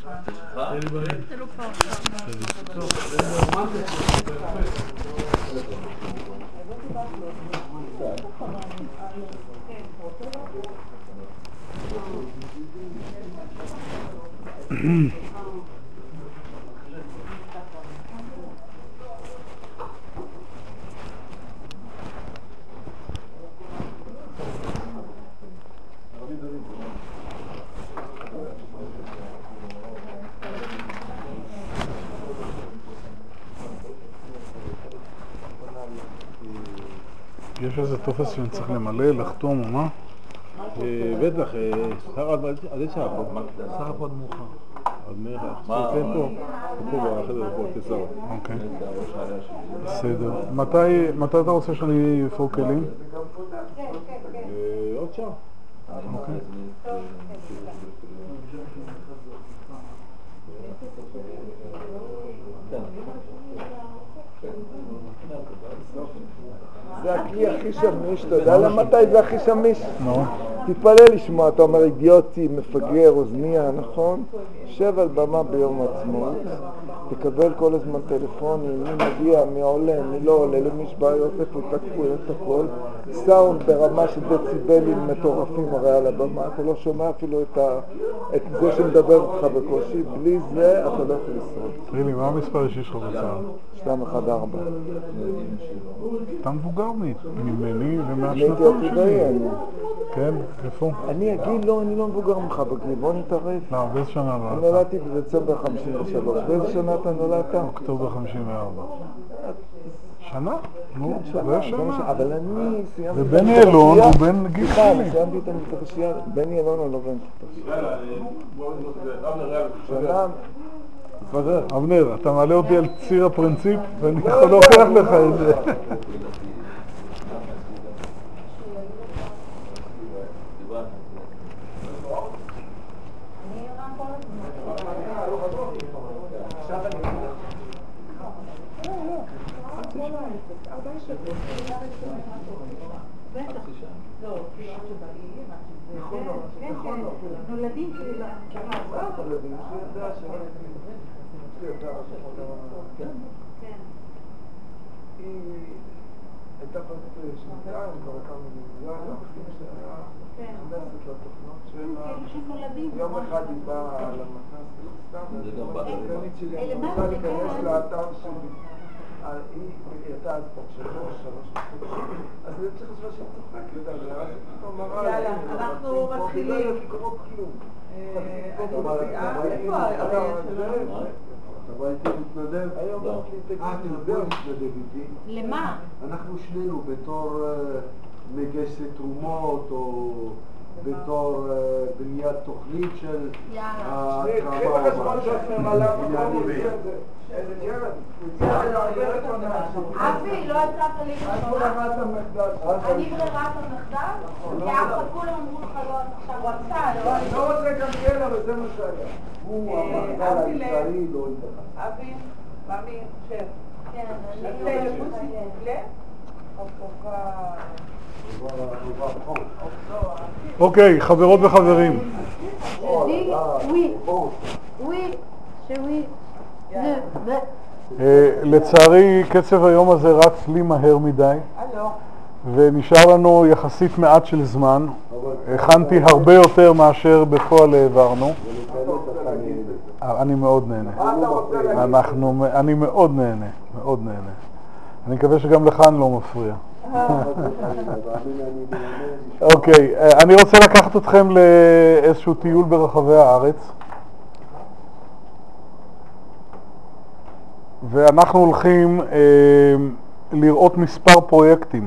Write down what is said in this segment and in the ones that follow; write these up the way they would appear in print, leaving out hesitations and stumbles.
זה לא כבר יש איזה טופס שאני צריך למלא, לחתום או מה? בטח, עד איזה שעה פה? סך הכל מאוחר. עד מאוחר. כן, פה בחדר פה תסר. אוקיי. בסדר. מתי אתה רוצה שאני אפור כלים? עוד שעה. אוקיי. זה הכלי הכי שמיש, אתה יודע למתי זה הכי שמיש? נו. תתפלא לשמוע, אתה אומר אידיוטי, מפגר, אוזניה, נכון? שב על במה ביום העצמאות, תקבל כל הזמן טלפונים, מי מגיע, מי עולה, מי לא עולה, למי יש בעיות, איפה תקפו, את הכל. סאונד ברמה של דציבלים מטורפים הרי על הבמה, אתה לא שומע אפילו את זה שמדבר לך בקושי, בלי זה אתה לא יכול לשרוד. תראי לי, מה המספר אישי שלך בצהר? 214. אתה מבוגר ממני ומהשנתון אני הייתי עתודאי, אני. כן, איפה? אני אגיד לא, אני לא מבוגר ממך בגיל, בוא נתערף. לא, באיזה שנה אני נולדת? נולדתי בדצמבר 53. באיזה שנה אתה נולדת? אוקטובר 54. שנה? נו, שנה, זה שנה. אבל אני סיימתי את ובני אלון הוא בן גיל סליחה, שלי. אני סיימתי את המתרשייה. בני אלון הוא לא בן מתרשייה. שנה... אבנר, אתה מעלה אותי על ציר הפרינציפ ואני יכול להוכיח לך את זה. נולדים היא הייתה בת שנתיים, כבר כמה מזוזה, שהיה נכנסת לתוכנות שלה. יום אחד היא באה למתנ"ס, סתם, הסגנית שלי, אני רוצה להיכנס לאתר שלי. היא הייתה אז בת 3 אז אני צריך לשמוע שהיא צוחקת עליה, אז פתאום מראה, יאללה, אנחנו מתחילים. לא היה לקרוא כלום. אתה הייתי מתנדב? היום תבוא להתנדב איתי. למה? אנחנו שנינו בתור מגייסי תרומות או בתור בניית תוכנית של קחי את החשבון שעושים עליו איזה ילד. אבי, לא יצאת לי אז הוא רמת המחדל. אני ברירת המחדל? כי אף כולם אמרו לך לא, עכשיו הוא עשה, לא? אני לא רוצה גם כן, אבל זה מה שהיה. הוא המחדל העיקרי לא ידע. אבי, ממי, שב. כן, אני לב? אוקיי, חברות וחברים. לצערי קצב היום הזה רץ לי מהר מדי ונשאר לנו יחסית מעט של זמן. הכנתי הרבה יותר מאשר בפועל העברנו. אני מאוד נהנה. אני מאוד נהנה, מאוד נהנה. אני מקווה שגם לך אני לא מפריע. אוקיי, אני רוצה לקחת אתכם לאיזשהו טיול ברחבי הארץ. ואנחנו הולכים לראות מספר פרויקטים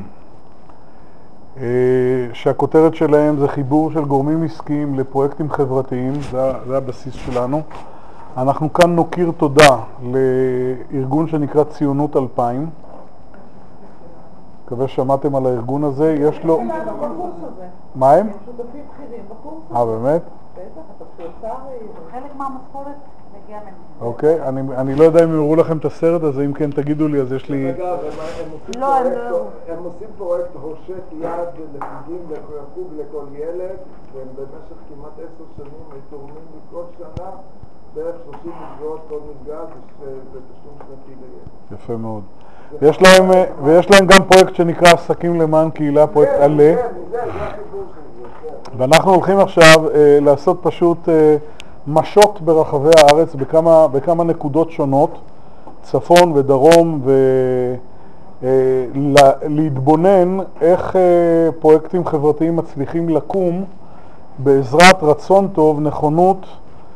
שהכותרת שלהם זה חיבור של גורמים עסקיים לפרויקטים חברתיים, זה הבסיס שלנו. אנחנו כאן נוקיר תודה לארגון שנקרא ציונות 2000. מקווה שמעתם על הארגון הזה, יש לו... מה הם? שותפים בכירים בקורס. באמת? בטח, אתה פשוטר, חלק מהמשכורת מגיע ממנו. אוקיי, אני לא יודע אם יראו לכם את הסרט הזה, אם כן תגידו לי, אז יש לי... אגב, הם עושים פרויקט הושט יד לחוגים לחוג לכל ילד, והם במשך כמעט 10 שנים תורמים בכל שנה בערך 30 מסגרות כל מסגרת בתשלום שנתי לילד. יפה מאוד. ויש להם גם פרויקט שנקרא עסקים למען קהילה, פרויקט עלה. זה החיבור של זה. ואנחנו הולכים עכשיו לעשות פשוט משות ברחבי הארץ בכמה נקודות שונות, צפון ודרום, ולהתבונן איך פרויקטים חברתיים מצליחים לקום בעזרת רצון טוב, נכונות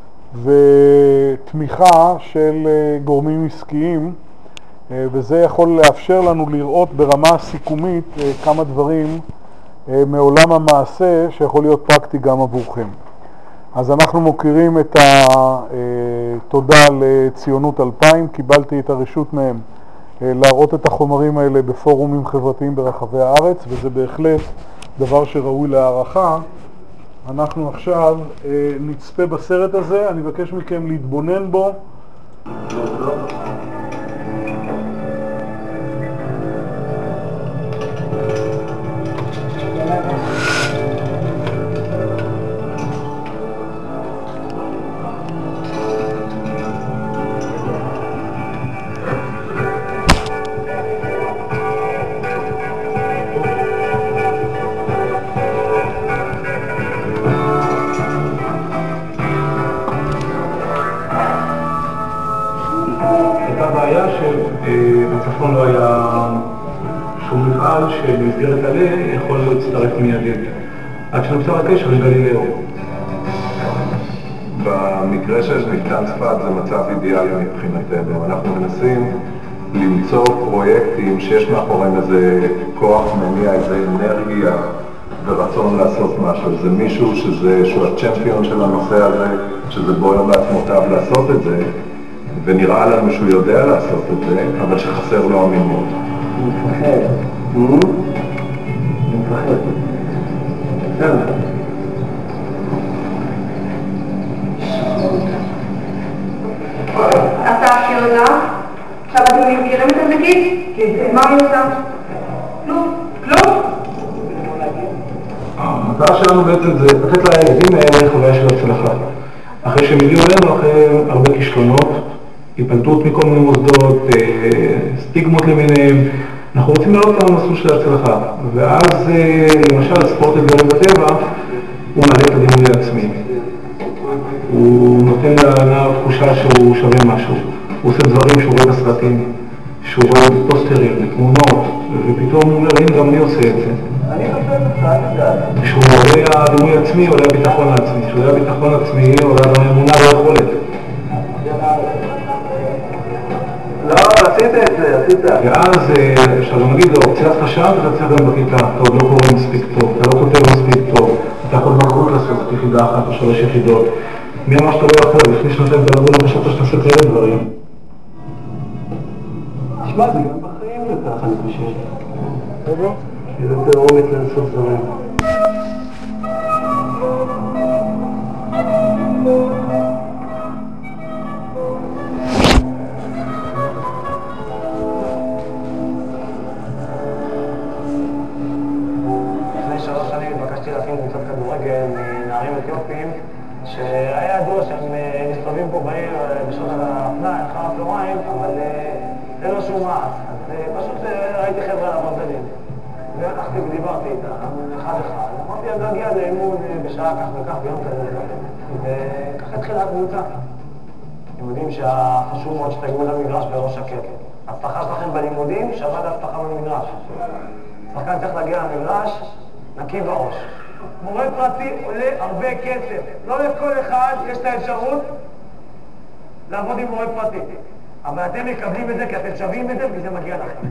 ותמיכה של גורמים עסקיים, וזה יכול לאפשר לנו לראות ברמה הסיכומית כמה דברים מעולם המעשה שיכול להיות פרקטי גם עבורכם. אז אנחנו מוכירים את התודה לציונות 2000, קיבלתי את הרשות מהם להראות את החומרים האלה בפורומים חברתיים ברחבי הארץ, וזה בהחלט דבר שראוי להערכה. אנחנו עכשיו נצפה בסרט הזה, אני מבקש מכם להתבונן בו. בצפון לא היה שום מפעל שבמסגרת עלה יכול להצטרף מיידית עד שנוצר הקשר לגלילאו. במקרה של מתקן צפת זה מצב אידיאלי מבחינתנו. אנחנו מנסים למצוא פרויקטים שיש מאחוריהם איזה כוח מניע, איזה אנרגיה ורצון לעשות משהו. זה מישהו שהוא הצ'מפיון של הנושא הזה, שזה בוער בעצמותיו לעשות את זה, ונראה לנו שהוא יודע לעשות את זה, אבל שחסר לו המימון. הוא מפחד. בסדר. אתה פיונה, עכשיו אתם מכירים את הנגיד? מה היא עושה? כלום. המטרה שלנו בעצם זה לתת לילדים האלה חוויה של הצלחה. אחרי שהם הגיעו אלינו, אחרי הרבה כישלונות, היפלטות מכל מיני מוסדות, סטיגמות למיניהם, אנחנו רוצים לעלות על המסלול של ההצלחה. ואז למשל ספורט אתגרים בטבע, הוא מעלה את הדימוי העצמי. הוא נותן לנער תחושה שהוא שווה משהו. הוא עושה דברים שהוא רואה בסרטים, שהוא רואה בפוסטרים, בתמונות, ופתאום הוא אומר, הנה גם אני עושה את זה. כשהוא עולה הדימוי העצמי, עולה הביטחון העצמי. כשהוא עולה הביטחון העצמי, עולה גם האמונה והיכולת. לא, עשית את זה, עשית. ואז אפשר גם להגיד לו, קצת חשב, אתה צריך גם בכיתה, אתה עוד לא קורא מספיק טוב, אתה לא כותב מספיק טוב, אתה יכול בגרות לעשות את יחידה אחת או 3 יחידות. מי אמר שאתה לא יכול, לפני שנתיים בלגון חשבת שאתה עושה כאלה דברים. תשמע, זה גם בחיים זה ככה, אני חושב. זה יותר אומץ לעשות דברים. לפני 3 שנים התבקשתי להכין קבוצת כדורגל מנערים אתיופים שהיה ידוע שהם מסתובבים פה בעיר בשעות הפנאי, אחר הצהריים, אבל אין לו שום מעש. אז פשוט ראיתי חבר'ה לעבוד בדין. והלכתי ודיברתי איתם, אחד. אמרתי, אני להגיע לאימון בשעה כך וכך ביום כזה. וככה התחילה הקבוצה. אתם יודעים שהחשוב מאוד שתגיעו למגרש בראש שקט. ההצלחה שלכם בלימודים שווה להצלחה במגרש. שחקן צריך להגיע למגרש, נקי בראש. מורה פרטי עולה הרבה כסף. לא לכל אחד יש את האפשרות לעבוד עם מורה פרטי. אבל אתם מקבלים את זה כי אתם שווים את זה וזה מגיע לכם.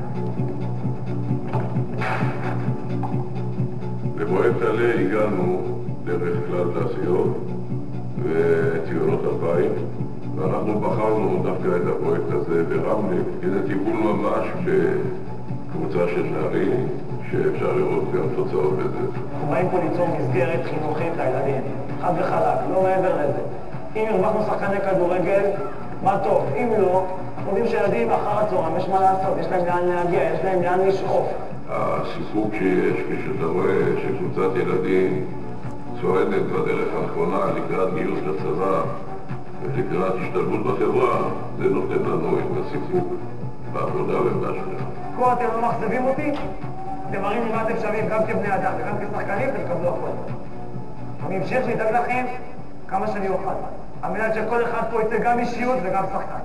לפרויקט עלה הגענו דרך כלל תעשיות וציונות 2000, ואנחנו בחרנו דווקא את הפרויקט הזה ברמלה כדי טיפול ממש בקבוצה של נערים שאפשר לראות גם תוצאות בזה. אנחנו באים פה ליצור מסגרת חינוכית לילדים, חד וחלק, לא מעבר לזה. אם הרווחנו שחקני כדורגל, מה טוב. אם לא, אנחנו יודעים שילדים אחר הצהריים, יש מה לעשות, יש להם לאן להגיע, יש להם לאן לשאוף. הסיפוק שיש, כפי שאתה רואה, שקבוצת ילדים צועדת בדרך הנכונה לקראת גיוס לצבא, ולקראת השתלבות בחברה, זה נותן לנו את הסיפוק בעבודה ובהשקעה. כה אתם לא מחזבים אותי? אתם מראים לי מה אתם שווים גם כבני אדם וגם כשחקנים, ותקבלו הכל. אני אמשיך לדאוג לכם כמה שאני אוכל, על מנת שכל אחד פה יצא גם אישיות וגם שחקן.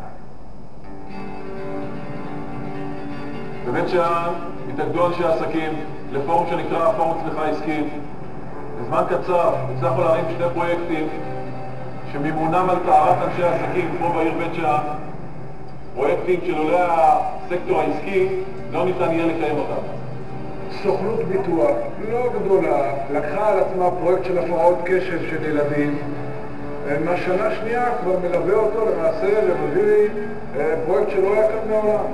בבית שאן התאגדו אנשי עסקים לפורום שנקרא פורום צמיחה עסקית. בזמן קצר הצלחנו להרים שני פרויקטים שמימונם על טהרת אנשי עסקים פה בעיר בית שאן, פרויקטים שלולא הסקטור העסקי לא ניתן יהיה לקיים אותם. סוכנות ביטוח לא גדולה לקחה על עצמה פרויקט של הפרעות קשב של ילדים. מהשנה השנייה כבר מלווה אותו למעשה ומביא לי פרויקט שלא היה כאן מעולם.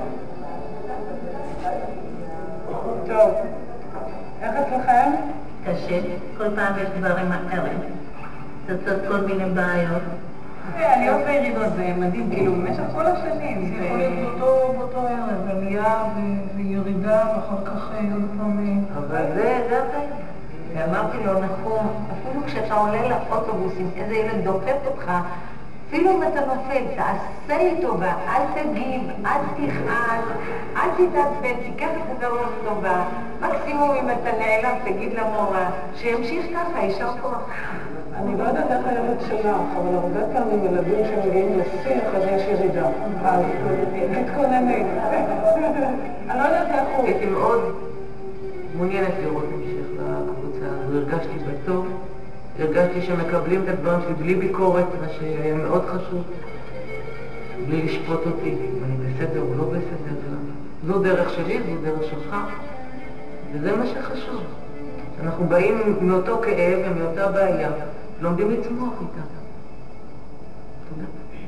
טוב, איך אצלכם? קשה, כל פעם יש דברים אחרים, צצות כל מיני בעיות. עליות וירידות זה מדהים, כאילו במשך כל השנים. זה יכול להיות באותו ערב, עלייה וירידה ואחר כך עוד פעם... אבל זה החיים. ואמרתי לו, נחום, אפילו כשאתה עולה לאוטובוסים, איזה ילד דופק אותך, אפילו אם אתה נופל, תעשה לי טובה, אל תגיב, אל תכעס, אל תתעצבן, תיקח את הדבר טובה. מקסימום אם אתה נעלם, תגיד למורה, שימשיך ככה, יישר כוח. אני לא יודעת איך הילד שלך, אבל הרבה פעמים ילדים שמגיעים לשיח, אז יש ירידה. אז תתכונני. אני לא יודעת איך הוא. הייתי מאוד מעוניינת לראות המשך לקבוצה הזו, הרגשתי בטוב. הרגשתי שמקבלים את הדברים שלי בלי ביקורת, מה שהיה מאוד חשוב, בלי לשפוט אותי, אם אני בסדר או לא בסדר. זו דרך שלי, זו דרך שלך, וזה מה שחשוב. אנחנו באים מאותו כאב ומאותה בעיה, לומדים לצמוח איתה. תודה.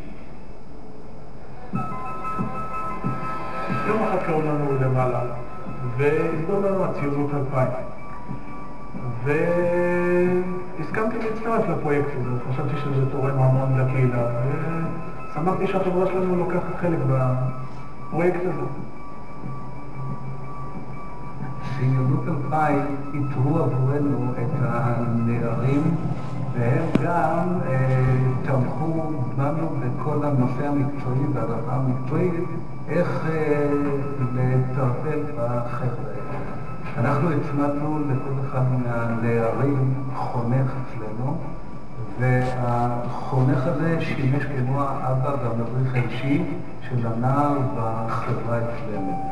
יום אחד קראו לנו למעלה, והסבור לנו הציונות 2000. והסכמתי להצטרף לפרויקט הזה, חשבתי שזה תורם המון לקהילה, ושמחתי שהחברה שלנו לוקחת חלק בפרויקט הזה. ציונות 2000 איתרו עבורנו את הנערים, והם גם תמכו בנו בכל הנושא המקצועי והדרכה המקצועית, איך לטפל בחבר'ה. אנחנו הצמדנו לכל אחד מהנערים חונך אצלנו, והחונך הזה שימש כמו האבא והמדריך האישי של הנער בחברה אצלנו.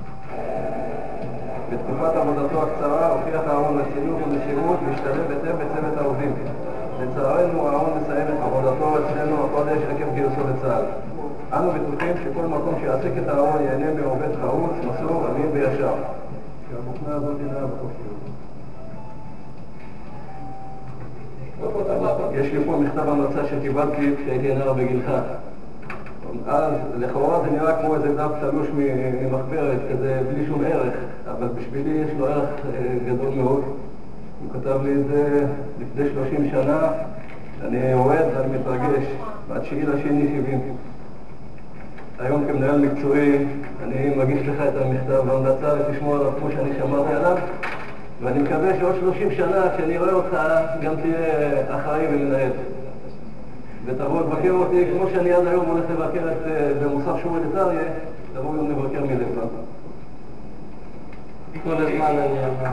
בתקופת עבודתו הקצרה הוכיח אהרון רצינות ומסירות והשתלב היטב בצוות העובדים. לצערנו אהרון מסיים את עבודתו אצלנו החודש עקב גיוסו לצה"ל. אנו בטוחים שכל מקום שיעסיק את אהרון ייהנה מעובד חרוץ, מסור, אמין וישר. שהמוכנה הזאת אינה בחופשיות. יש לי פה מכתב המלצה שקיבלתי כשהייתי נער בגילך. אז לכאורה זה נראה כמו איזה דף תלוש ממחברת כזה בלי שום ערך, אבל בשבילי יש לו ערך גדול מאוד. הוא כתב לי את זה לפני 30 שנה, אני אוהד ואני מתרגש, ב9/2/70. היום כמנהל מקצועי אני מגיש לך את המכתב והמלצה ותשמור עליו כמו שאני שמרתי עליו, ואני מקווה שעוד 30 שנה כשאני רואה אותך גם תהיה אחראי ולנהל. ותבוא לבקר אותי, כמו שאני עד היום הולך לבקר במוסף שמואל את אריה, תבוא גם לבקר מדי פעם. כל הזמן אני אבוא.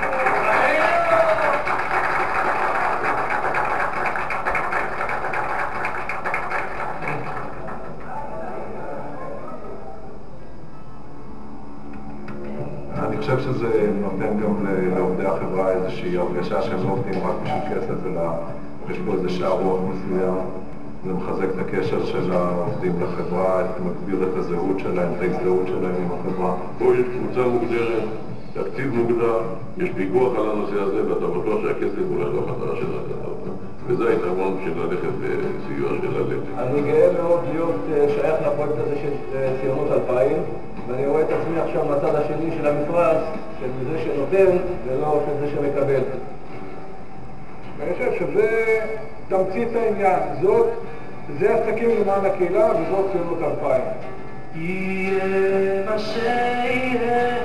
אני חושב שזה נותן גם לעובדי החברה איזושהי הרגשה שהם לא עובדים רק בשביל כסף, אלא יש פה איזה שער רוח מסוים. זה מחזק את הקשר של העובדים לחברה, מגביר את הזהות שלהם, את ההזדהות שלהם עם החברה. פה יש קבוצה מוגדרת, תקציב מוגדר, יש פיקוח על הנושא הזה, ואתה בטוח שהכסף הולך למטרה של ההחלטה. וזה היתרון של ללכת בסיוע של הלב. אני גאה מאוד להיות שייך לפרויקט הזה של ציונות 2000, ואני רואה את עצמי עכשיו מהצד השני של המפרש, של זה שנותן ולא של זה שמקבל. ואני חושב שזה תמצית העניין, זה עסקים למען הקהילה וזאת ציונות 2000. יהיה מה שיהיה,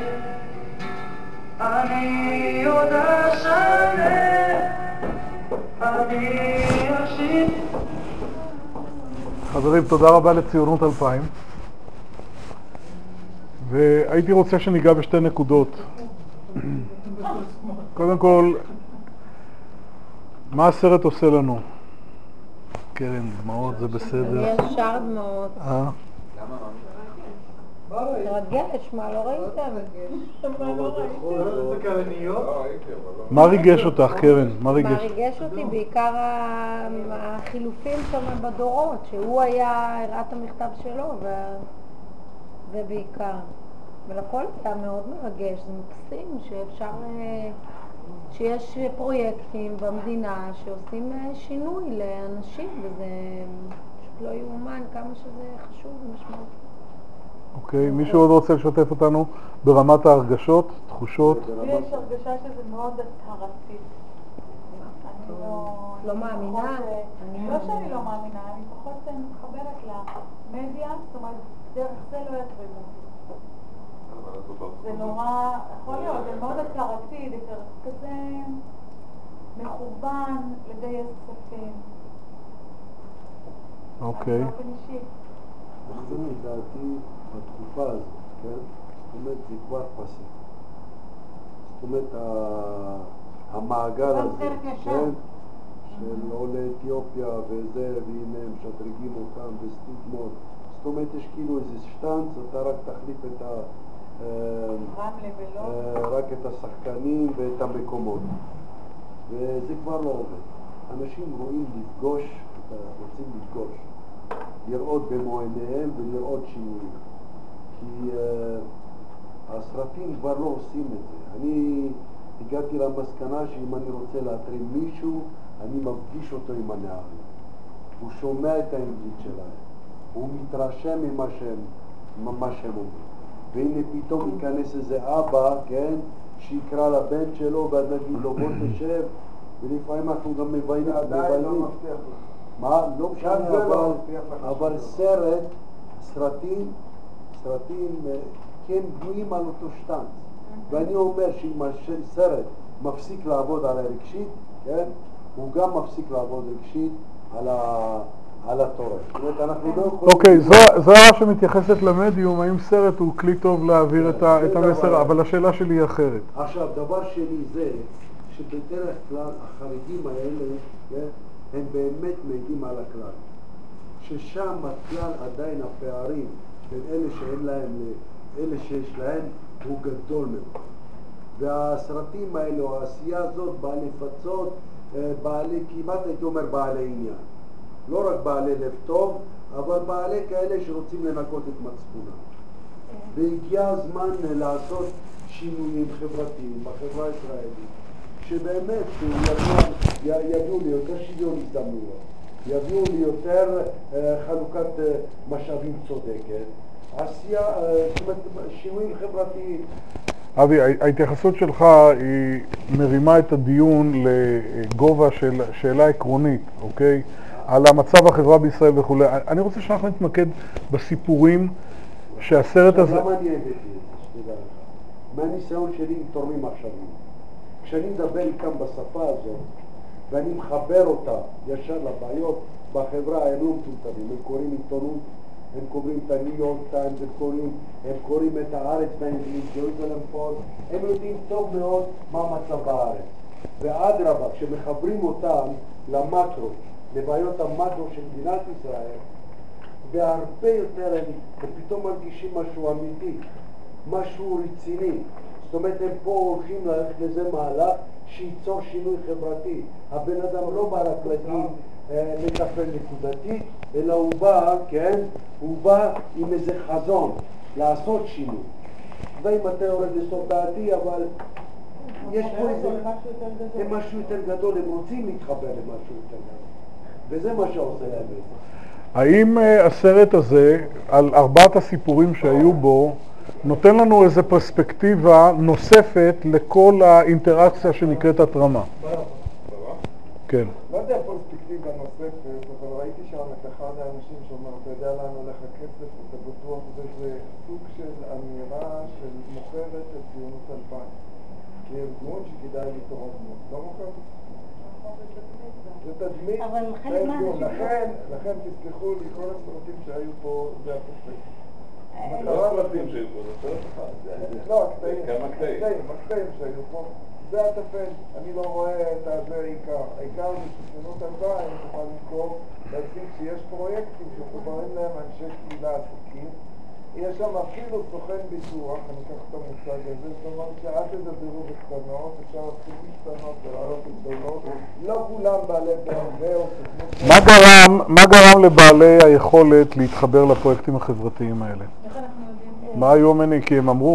אני עוד אשנה, אני אשיב חברים, תודה רבה לציונות 2000. והייתי רוצה שניגע בשתי נקודות. קודם כל, מה הסרט עושה לנו? קרן, דמעות זה בסדר. אני ישר דמעות. תרגש, מה לא ראיתם? מה ריגש אותך, קרן? מה ריגש אותי? בעיקר החילופים שם בדורות, שהוא הראה את המכתב שלו, זה בעיקר. ולכל היה מאוד מרגש, זה מקסים שאפשר, שיש פרויקטים במדינה שעושים שינוי לאנשים, וזה פשוט לא יאומן כמה שזה חשוב ומשמעותי. אוקיי, מישהו עוד רוצה לשתף אותנו ברמת ההרגשות, תחושות? לי יש הרגשה שזה מאוד הצהרתי. אני לא מאמינה? לא שאני לא מאמינה, אני פחות מתחברת למדיה, זאת אומרת, דרך זה לא יתרימו. זה נורא, יכול להיות, זה מאוד הצהרתי, זה כזה מכוון לגייס כספים. אוקיי. זה לדעתי בתקופה הזאת, כן? זאת אומרת, זה כבר פסק. זאת אומרת, המעגל הזה, כן? של עולי אתיופיה וזה, והנה הם שדרגים אותם בסטיגמות. זאת אומרת, יש כאילו איזה שטנץ, אתה רק תחליף את רק את השחקנים ואת המקומות. וזה כבר לא עובד. אנשים רואים לפגוש, רוצים לפגוש. לראות במו עיניהם ולראות שינויים. כי הסרטים כבר לא עושים את זה. אני הגעתי למסקנה שאם אני רוצה להתרים מישהו, אני מפגיש אותו עם הנערים. הוא שומע את האנגלית שלהם. הוא מתרשם ממה שהם אומרים. והנה פתאום ייכנס איזה אבא, כן, שיקרא לבן שלו ואז נגיד לו בוא תשב, ולפעמים אנחנו גם מביינים. עדיין לא מבטיח לך. מה? לא משנה, אבל סרטים כן בנויים על אותו שטנץ. ואני אומר שאם סרט מפסיק לעבוד על הרגשית, כן, הוא גם מפסיק לעבוד רגשית על התורש. זאת אומרת, אנחנו לא יכולים... אוקיי, זו הערה שמתייחסת למדיום, האם סרט הוא כלי טוב להעביר את המסר, אבל השאלה שלי היא אחרת. עכשיו, דבר שני זה שבדרך כלל החרדים האלה, הם באמת מעידים על הכלל. ששם הכלל עדיין הפערים בין אלה שאין להם לאלה שיש להם הוא גדול מאוד. והסרטים האלה, או העשייה הזאת, באה לפצות, כמעט הייתי אומר בעלי עניין. לא רק בעלי לב טוב, אבל בעלי כאלה שרוצים לנקות את מצפונם. והגיע הזמן לעשות שינויים חברתיים בחברה הישראלית. שבאמת יביאו לי יותר שוויון הזדמנויות, יביאו לי יותר חלוקת משאבים צודקת, עשייה, זאת אומרת, שינויים חברתיים. אבי, ההתייחסות שלך היא מרימה את הדיון לגובה של שאלה עקרונית, אוקיי? על המצב החברה בישראל וכו'. אני רוצה שאנחנו נתמקד בסיפורים שהסרט הזה... למה אני הבאתי את זה? מהניסיון שלי עם תורמים עכשוויים. כשאני מדבר איתם בשפה הזאת, ואני מחבר אותה ישר לבעיות בחברה, הם לא מטומטמים, הם קוראים עיתונות, הם קוראים את הניו יורק טיימס, הם קוראים את הארץ באנגלית, ג'רוזלם פוסט, הם יודעים טוב מאוד מה המצב בארץ. ואדרבה, כשמחברים אותם למקרו, לבעיות המקרו של מדינת ישראל, והרבה יותר הם פתאום מרגישים משהו אמיתי, משהו רציני. זאת אומרת, הם פה הולכים ללכת לזה מהלך שייצור שינוי חברתי. הבן אדם לא בא רק להגיד לטפל נקודתית, אלא הוא בא, כן, הוא בא עם איזה חזון, לעשות שינוי. ואם אתה יורד לסוף דעתי, אבל יש פה איזה משהו יותר גדול, הם רוצים להתחבר למשהו יותר גדול. וזה מה שעושה להם את זה. האם הסרט הזה, על 4 הסיפורים שהיו בו, נותן לנו איזו פרספקטיבה נוספת לכל האינטראקציה שנקראת התרמה? כן. לא יודע פרספקטיבה נוספת, אבל ראיתי שם את אחד האנשים שאומר, אתה יודע לאן הולך הכסף, אתה בטוח שזה סוג של אמירה של מוכרת את ציונות 2000. כארגון שכדאי לתרום בו. לא מוכרת? זה תדמית, אבל חלק מהאנשים... לכן תסלחו לי, כל הסרטים שהיו פה זה התופק. לא הסרטים שהיו פה, זה סרט אחד. לא, הקטעים שהיו פה. זה התפל, אני לא רואה את זה העיקר. העיקר זה ששנות הבאה, אני יכול למכור, להציג שיש פרויקטים שמחוברים להם אנשי קהילה עסקים. יש שם אפילו סוכן ביטוח, אני אקח את המושג הזה, זאת אומרת שאל תדברו בקטנות, אפשר להתחיל בקטנות ולעלות גדולות. לא כולם בעלי BMW או סוכנות. מה גרם לבעלי היכולת להתחבר לפרויקטים החברתיים האלה? מה היו המניעים? כי הם אמרו.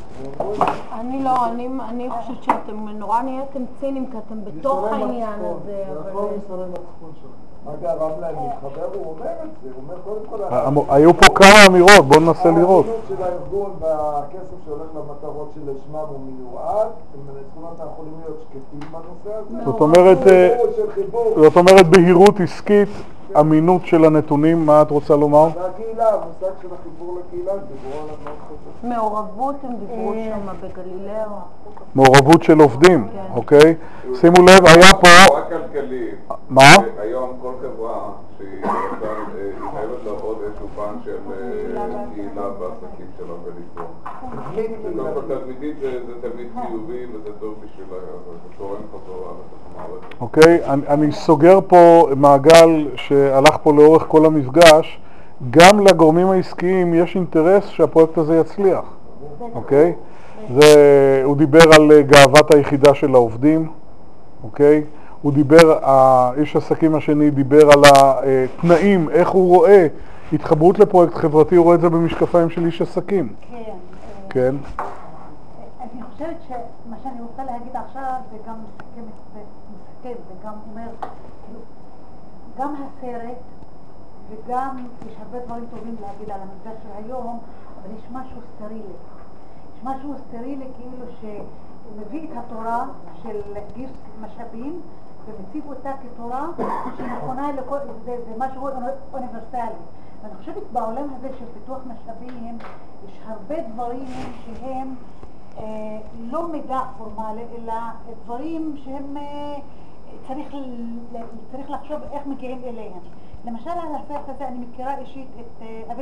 אני חושבת שאתם נורא נהייתם צינים, כי אתם בתוך העניין הזה. הכל מסורי מצפון שלו. מה גרם להם להתחבר? הוא אומר את זה, הוא אומר קודם כל... היו פה כמה אמירות, בואו ננסה לראות. האמינות של הארגון והכסף שהולך למטרות שלשמם הוא מיועד, זאת אומרת אנחנו יכולים להיות שקטים בנושא הזה. זאת אומרת בהירות עסקית, אמינות של הנתונים, מה את רוצה לומר? והקהילה, המושג של החיבור לקהילה, דיברו עליו מאוד חשוב. מעורבות, הם דיברו שם בגלילאו. מעורבות של עובדים, אוקיי? שימו לב, היה פה... רק כלכלי. מה? היום כל חברה שהיא חייבת לעבוד איזשהו פן של קהילה בעסקים שלה ולפעול. כל תלמידית זה תלמיד חיובי וזה טוב בשבילה, זה תורם חזורה לתוך המערכת. אוקיי, אני סוגר פה מעגל שהלך פה לאורך כל המפגש. גם לגורמים העסקיים יש אינטרס שהפרויקט הזה יצליח, אוקיי? הוא דיבר על גאוות היחידה של העובדים, אוקיי? הוא דיבר, האיש עסקים השני דיבר על התנאים, איך הוא רואה התחברות לפרויקט חברתי, הוא רואה את זה במשקפיים של איש עסקים. כן. אני חושבת שמה שאני רוצה להגיד עכשיו זה גם מסכם, זה גם אומר, גם הסרט וגם יש הרבה דברים טובים להגיד על המפגש של היום, אבל יש משהו סטרילי. יש משהו סטרילי כאילו שמביא את התורה של גיוס משאבים ומציב אותה כתורה שנכונה לכל, זה משהו אוניברסלי. ואני חושבת בעולם הזה של פיתוח משאבים יש הרבה דברים שהם לא מידע פורמלי, אלא דברים שהם צריך לחשוב איך מגיעים אליהם. למשל על הסרט הזה אני מכירה אישית את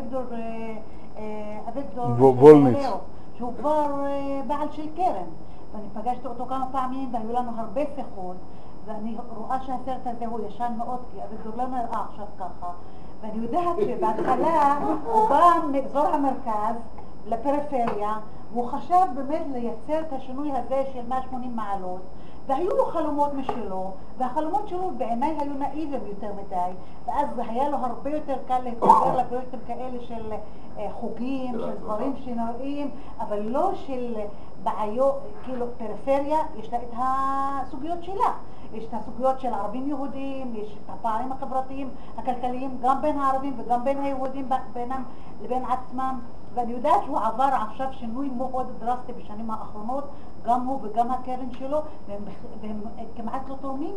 אביגדור וולניץ, שהוא כבר בעל של קרן, ואני פגשתי אותו כמה פעמים והיו לנו הרבה שיחות, ואני רואה שהסרט הזה הוא ישן מאוד, כי אביגדור לא נראה עכשיו ככה, ואני יודעת שבהתחלה הוא בא מאזור המרכז לפריפריה, והוא חשב באמת לייצר את השינוי הזה של 180 מעלות, והיו לו חלומות משלו, והחלומות שלו בעיניי היו נאיבים יותר מדי, ואז היה לו הרבה יותר קל להתחבר לפרויקטים כאלה של חוגים, של דברים שנראים, אבל לא של בעיות, כאילו פריפריה, יש לה את הסוגיות שלה. יש את הסוגיות של ערבים יהודים, יש את הפערים החברתיים, הכלכליים, גם בין הערבים וגם בין היהודים בינם לבין עצמם. ואני יודעת שהוא עבר עכשיו שינוי מאוד דרסטי בשנים האחרונות, גם הוא וגם הקרן שלו, והם כמעט לא תורמים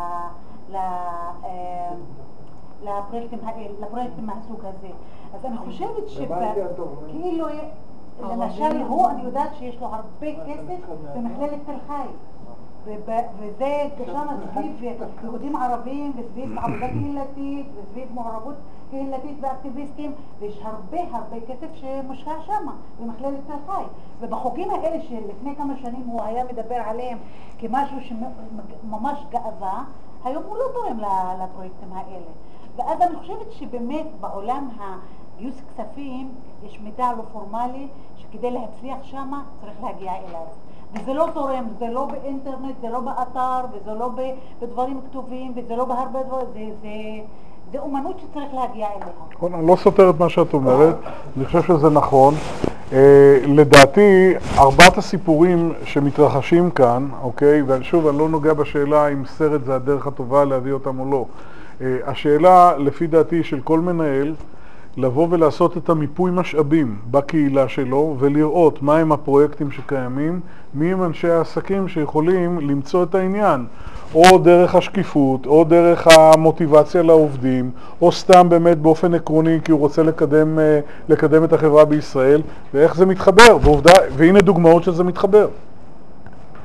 לפרויקטים האלה, לפרויקטים מהסוג הזה. אז אני חושבת שכאילו, למשל הוא, אני יודעת שיש לו הרבה כסף במכללת תל חי. וזה שם סביב יהודים ערבים וסביב עבודה קהילתית וסביב מעורבות קהילתית ואקטיביסטים, ויש הרבה כסף שמושקע שם במכללת תל חי. ובחוגים האלה שלפני כמה שנים הוא היה מדבר עליהם כמשהו שממש גאווה, היום הוא לא תורם לפרויקטים האלה. ואז אני חושבת שבאמת בעולם גיוס כספים יש מידע לא פורמלי שכדי להצליח שם צריך להגיע אליו. וזה לא תורם, זה לא באינטרנט, זה לא באתר, וזה לא בדברים כתובים, וזה לא בהרבה דברים, זה אומנות שצריך להגיע אליה. אני לא סותר את מה שאת אומרת, אני חושב שזה נכון. לדעתי, 4 הסיפורים שמתרחשים כאן, אוקיי, ושוב, אני לא נוגע בשאלה אם סרט זה הדרך הטובה להביא אותם או לא. השאלה, לפי דעתי, של כל מנהל, לבוא ולעשות את המיפוי משאבים בקהילה שלו ולראות מהם הפרויקטים שקיימים, מי הם אנשי העסקים שיכולים למצוא את העניין, או דרך השקיפות, או דרך המוטיבציה לעובדים, או סתם באמת באופן עקרוני כי הוא רוצה לקדם את החברה בישראל, ואיך זה מתחבר, והנה דוגמאות שזה מתחבר.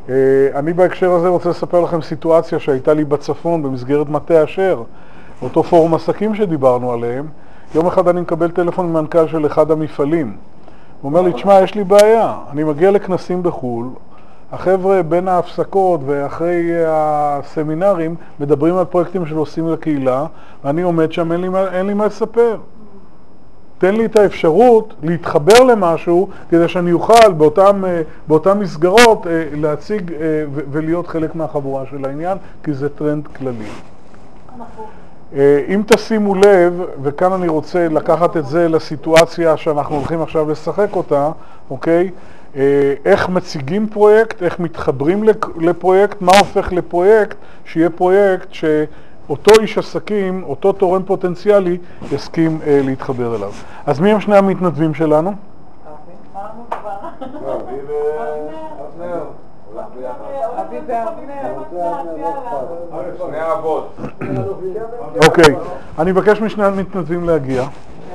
אני בהקשר הזה רוצה לספר לכם סיטואציה שהייתה לי בצפון במסגרת מטה אשר, אותו פורום עסקים שדיברנו עליהם. יום אחד אני מקבל טלפון ממנכ"ל של אחד המפעלים. הוא אומר לי, תשמע, יש לי בעיה, אני מגיע לכנסים בחול, החבר'ה בין ההפסקות ואחרי הסמינרים מדברים על פרויקטים של עושים לקהילה, ואני עומד שם, אין לי מה לספר. תן לי את האפשרות להתחבר למשהו כדי שאני אוכל באותן מסגרות להציג ולהיות חלק מהחבורה של העניין, כי זה טרנד כללי. אם תשימו לב, וכאן אני רוצה לקחת את זה לסיטואציה שאנחנו הולכים עכשיו לשחק אותה, אוקיי? איך מציגים פרויקט, איך מתחברים לפרויקט, מה הופך לפרויקט, שיהיה פרויקט שאותו איש עסקים, אותו תורם פוטנציאלי, יסכים להתחבר אליו. אז מי הם שני המתנדבים שלנו? אבי ואבנר. שני אבות. אוקיי, אני מבקש משני המתנדבים להגיע.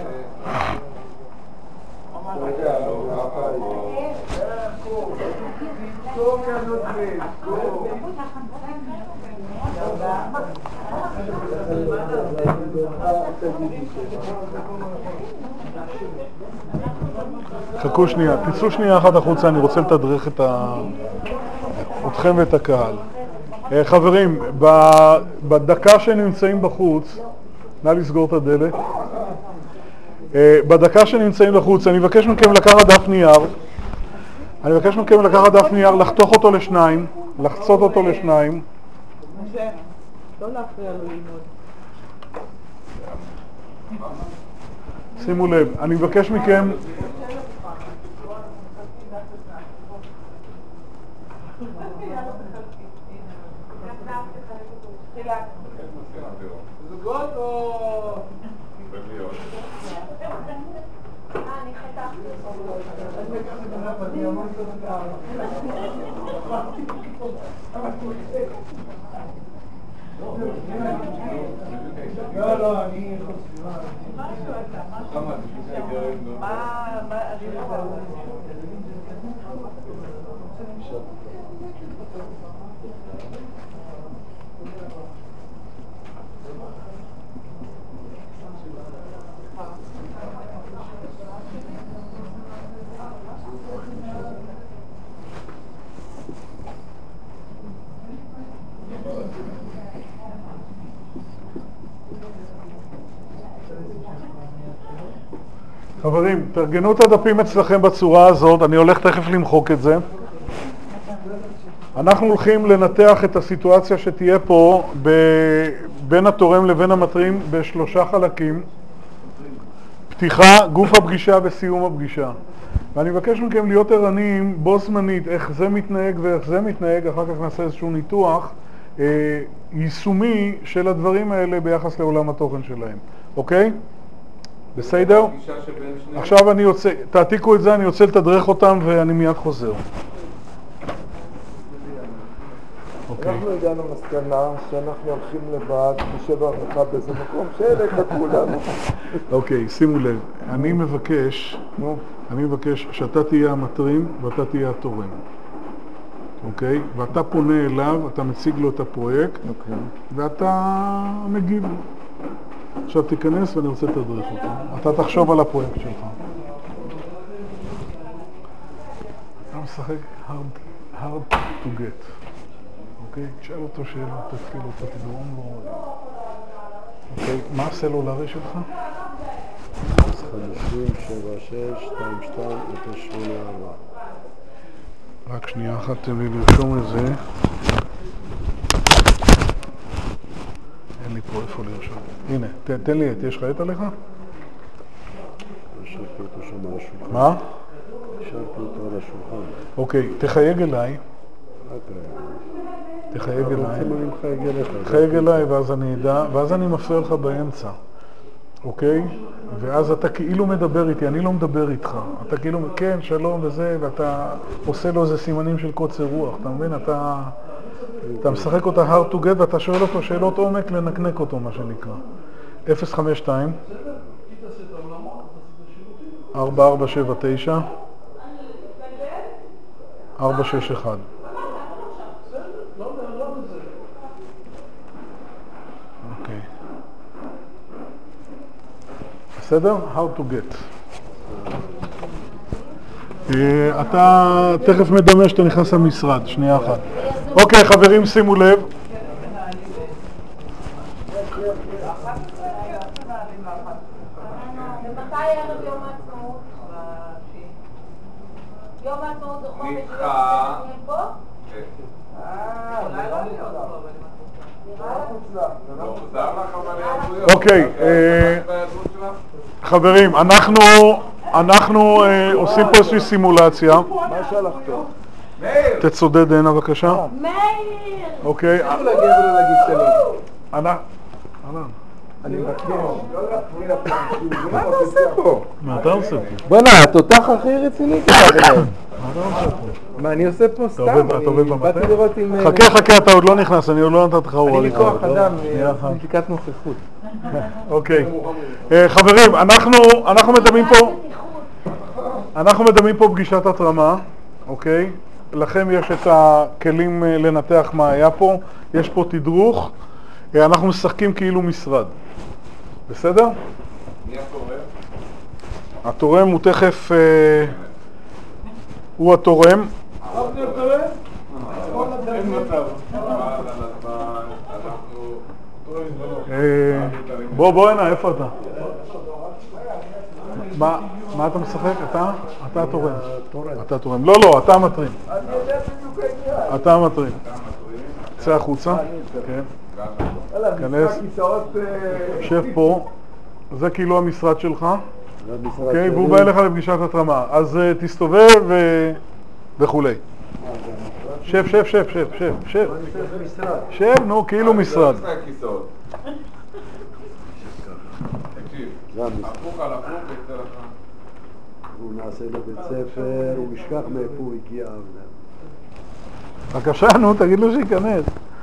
חכו שנייה, תצאו שנייה אחת החוצה, אני רוצה לתדרך אתכם ואת הקהל. חברים, בדקה שנמצאים בחוץ, נא לסגור את הדלת. בדקה שנמצאים בחוץ, אני מבקש מכם לקחת דף נייר. לחתוך אותו לשניים, לחצות אותו לשניים. לא להפריע לו ללמוד. שימו לב, אני מבקש מכם... זוגות או... לא, אני חושב... חברים, תארגנו את הדפים אצלכם בצורה הזאת, אני הולך תכף למחוק את זה. אנחנו הולכים לנתח את הסיטואציה שתהיה פה בין התורם לבין המתרים בשלושה חלקים. פתיחה, גוף הפגישה וסיום הפגישה. ואני מבקש מכם להיות ערניים בו זמנית, איך זה מתנהג ואיך זה מתנהג, אחר כך נעשה איזשהו ניתוח יישומי של הדברים האלה ביחס לעולם התוכן שלהם. אוקיי? בסדר? עכשיו אני יוצא, תעתיקו את זה, אני יוצא לתדרך אותם ואני מיד חוזר. אנחנו הגענו מסקנה שאנחנו הולכים לבד, נשב הרנחה באיזה מקום שאלה כתבו לנו. אוקיי, שימו לב, אני מבקש שאתה תהיה המתרים ואתה תהיה התורם. אוקיי? ואתה פונה אליו, אתה מציג לו את הפרויקט, ואתה מגיב לו. עכשיו תיכנס ואני רוצה לתדרך אותו. אתה תחשוב על הפרויקט שלך. אתה משחק hard to get. אוקיי? תשאל אותו שאלה, תתחיל אותו, תדרום לו. אוקיי? מה הסלולרי שלך? 50-76-22-084. רק שנייה אחת, תן לי לרשום את זה. אין לי פה איפה לרשום. הנה, תן לי את, יש לך את עליך? השארתי אותו שם על השולחן. מה? השארתי אותו על השולחן. אוקיי, תחייג אליי. תחייג אליי ואז אני אדע, ואז אני מפריע לך באמצע. אוקיי? ואז אתה כאילו מדבר איתי, אני לא מדבר איתך. אתה כאילו, כן, שלום וזה, ואתה עושה לו איזה סימנים של קוצר רוח. אתה מבין? אתה משחק אותה hard to get ואתה שואל אותו שאלות עומק לנקנק אותו, מה שנקרא. 052 4479 461. בסדר? How to get. אתה תכף מדמה שאתה נכנס למשרד, שנייה אחת. אוקיי, חברים, שימו לב. ומתי ערב יום העצמאות? יום העצמאות זה חומש שאתם פה? אולי לא להיות. אוקיי, חברים, אנחנו עושים פה איזושהי סימולציה. מה שלחתו? תצודד הנה בבקשה. מאיר! אוקיי. אני לא להגיע ולהגיד שלום. אני מבקש. מה אתה עושה פה? מה אתה עושה פה? בוא'נה, התותח הכי רציני ככה. מה אתה עושה פה? מה אני עושה פה סתם? אתה עובד במטה? באתי לראות אם... חכה, אתה עוד לא נכנס, אני עוד לא נתת לך אור. אני מכוח אדם, בדיקת נוכחות. אוקיי. חברים, אנחנו מדמים פה פגישת התרמה, אוקיי? לכם יש את הכלים לנתח מה היה פה, יש פה תדרוך, אנחנו משחקים כאילו משרד. בסדר? מי התורם? התורם הוא תכף... הוא התורם. אין מצב. בוא הנה, איפה אתה? מה אתה משחק? אתה התורם. אתה התורם. לא, אתה מטרים. אתה מטרים. צא החוצה. כן. כנס. שב פה. זה כאילו המשרד שלך. אוקיי, והוא בא אליך לפגישת התרמה. אז תסתובב וכולי. שב. שב, נו, כאילו משרד. תקשיב, הפוך על הפוך יצא לך. הוא נעשה לבית ספר, הוא ישכח מאיפה הוא הגיע. בבקשה, נו, תגיד לו שיכנס.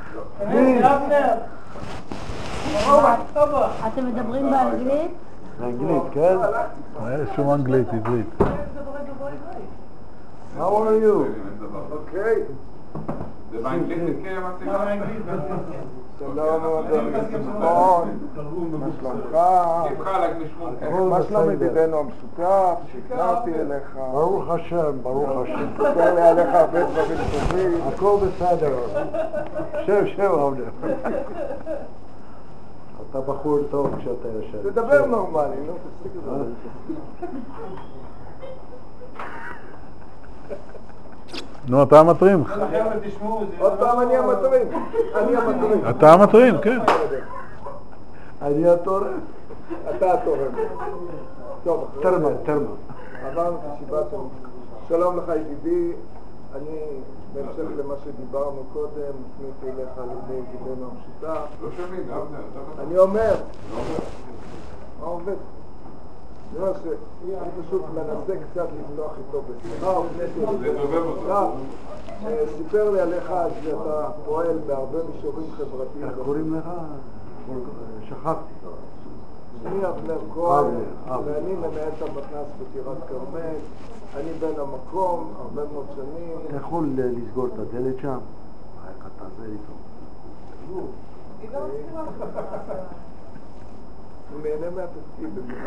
אתם מדברים באנגלית? באנגלית, כן? יש שום אנגלית, עברית. How are you? אוקיי. זה באנגלית כן, שלום, נכון, מה שלומך? מה שלום ידידנו המשותף, שכנעתי אליך. ברוך השם, ברוך השם. ספר לי עליך הרבה דברים טובים. הכל בסדר. שב, אבנר. אתה בחור טוב כשאתה יושב. תדבר נורמלי, לא תפסיק את זה. נו, אתה המטרים. עוד פעם אני המטרים. אתה המטרים, כן. אני התורם. אתה התורם. טוב, תרמה. עברנו את ישיבת. שלום לך ידידי. אני, בהמשך למה שדיברנו קודם, מפניתי אליך על ידי ידידנו המשותף. לא שומעים, אני אומר. מה עובד? אני אומר שאני פשוט מנסה קצת לפתוח איתו בשיחה. סיפר לי עליך שאתה פועל בהרבה מישורים חברתיים. איך קוראים לך? שכחתי. אני אבנר כהן, ואני מנהל את המתנ"ס בטירת כרמל. אני בן המקום, הרבה מאוד שנים. אתה יכול לסגור את הדלת שם? איך אתה זה איתו? הוא נהנה מהתפקיד הזה.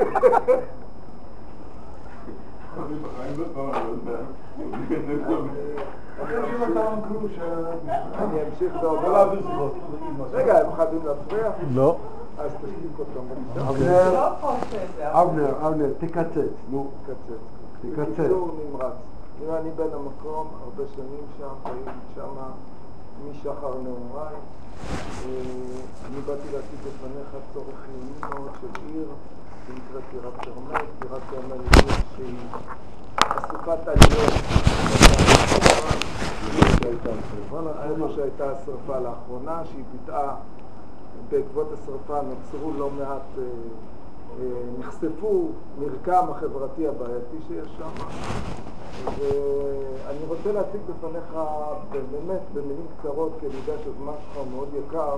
אני אמשיך לעבור. רגע, הם חייבים להפריע? לא. אז תשתיק אותם. אבנר, תקצץ, נו. תקצץ. בקיצור נמרץ. אני בן המקום, הרבה שנים שם, הייתי שם משחר נעוריי. אני באתי להציג בפניך צורך חיוני מאוד של עיר שנקראת טירת כרמל. טירת כרמל היא עיר שהיא אסופת עליות איפה שהייתה השרפה לאחרונה, שהיא ביטאה, בעקבות השרפה נוצרו לא מעט, נחשפו מרקם החברתי הבעייתי שיש שם. ואני רוצה להציג בפניך באמת במילים קצרות, כי אני יודע שהזמן שלך מאוד יקר,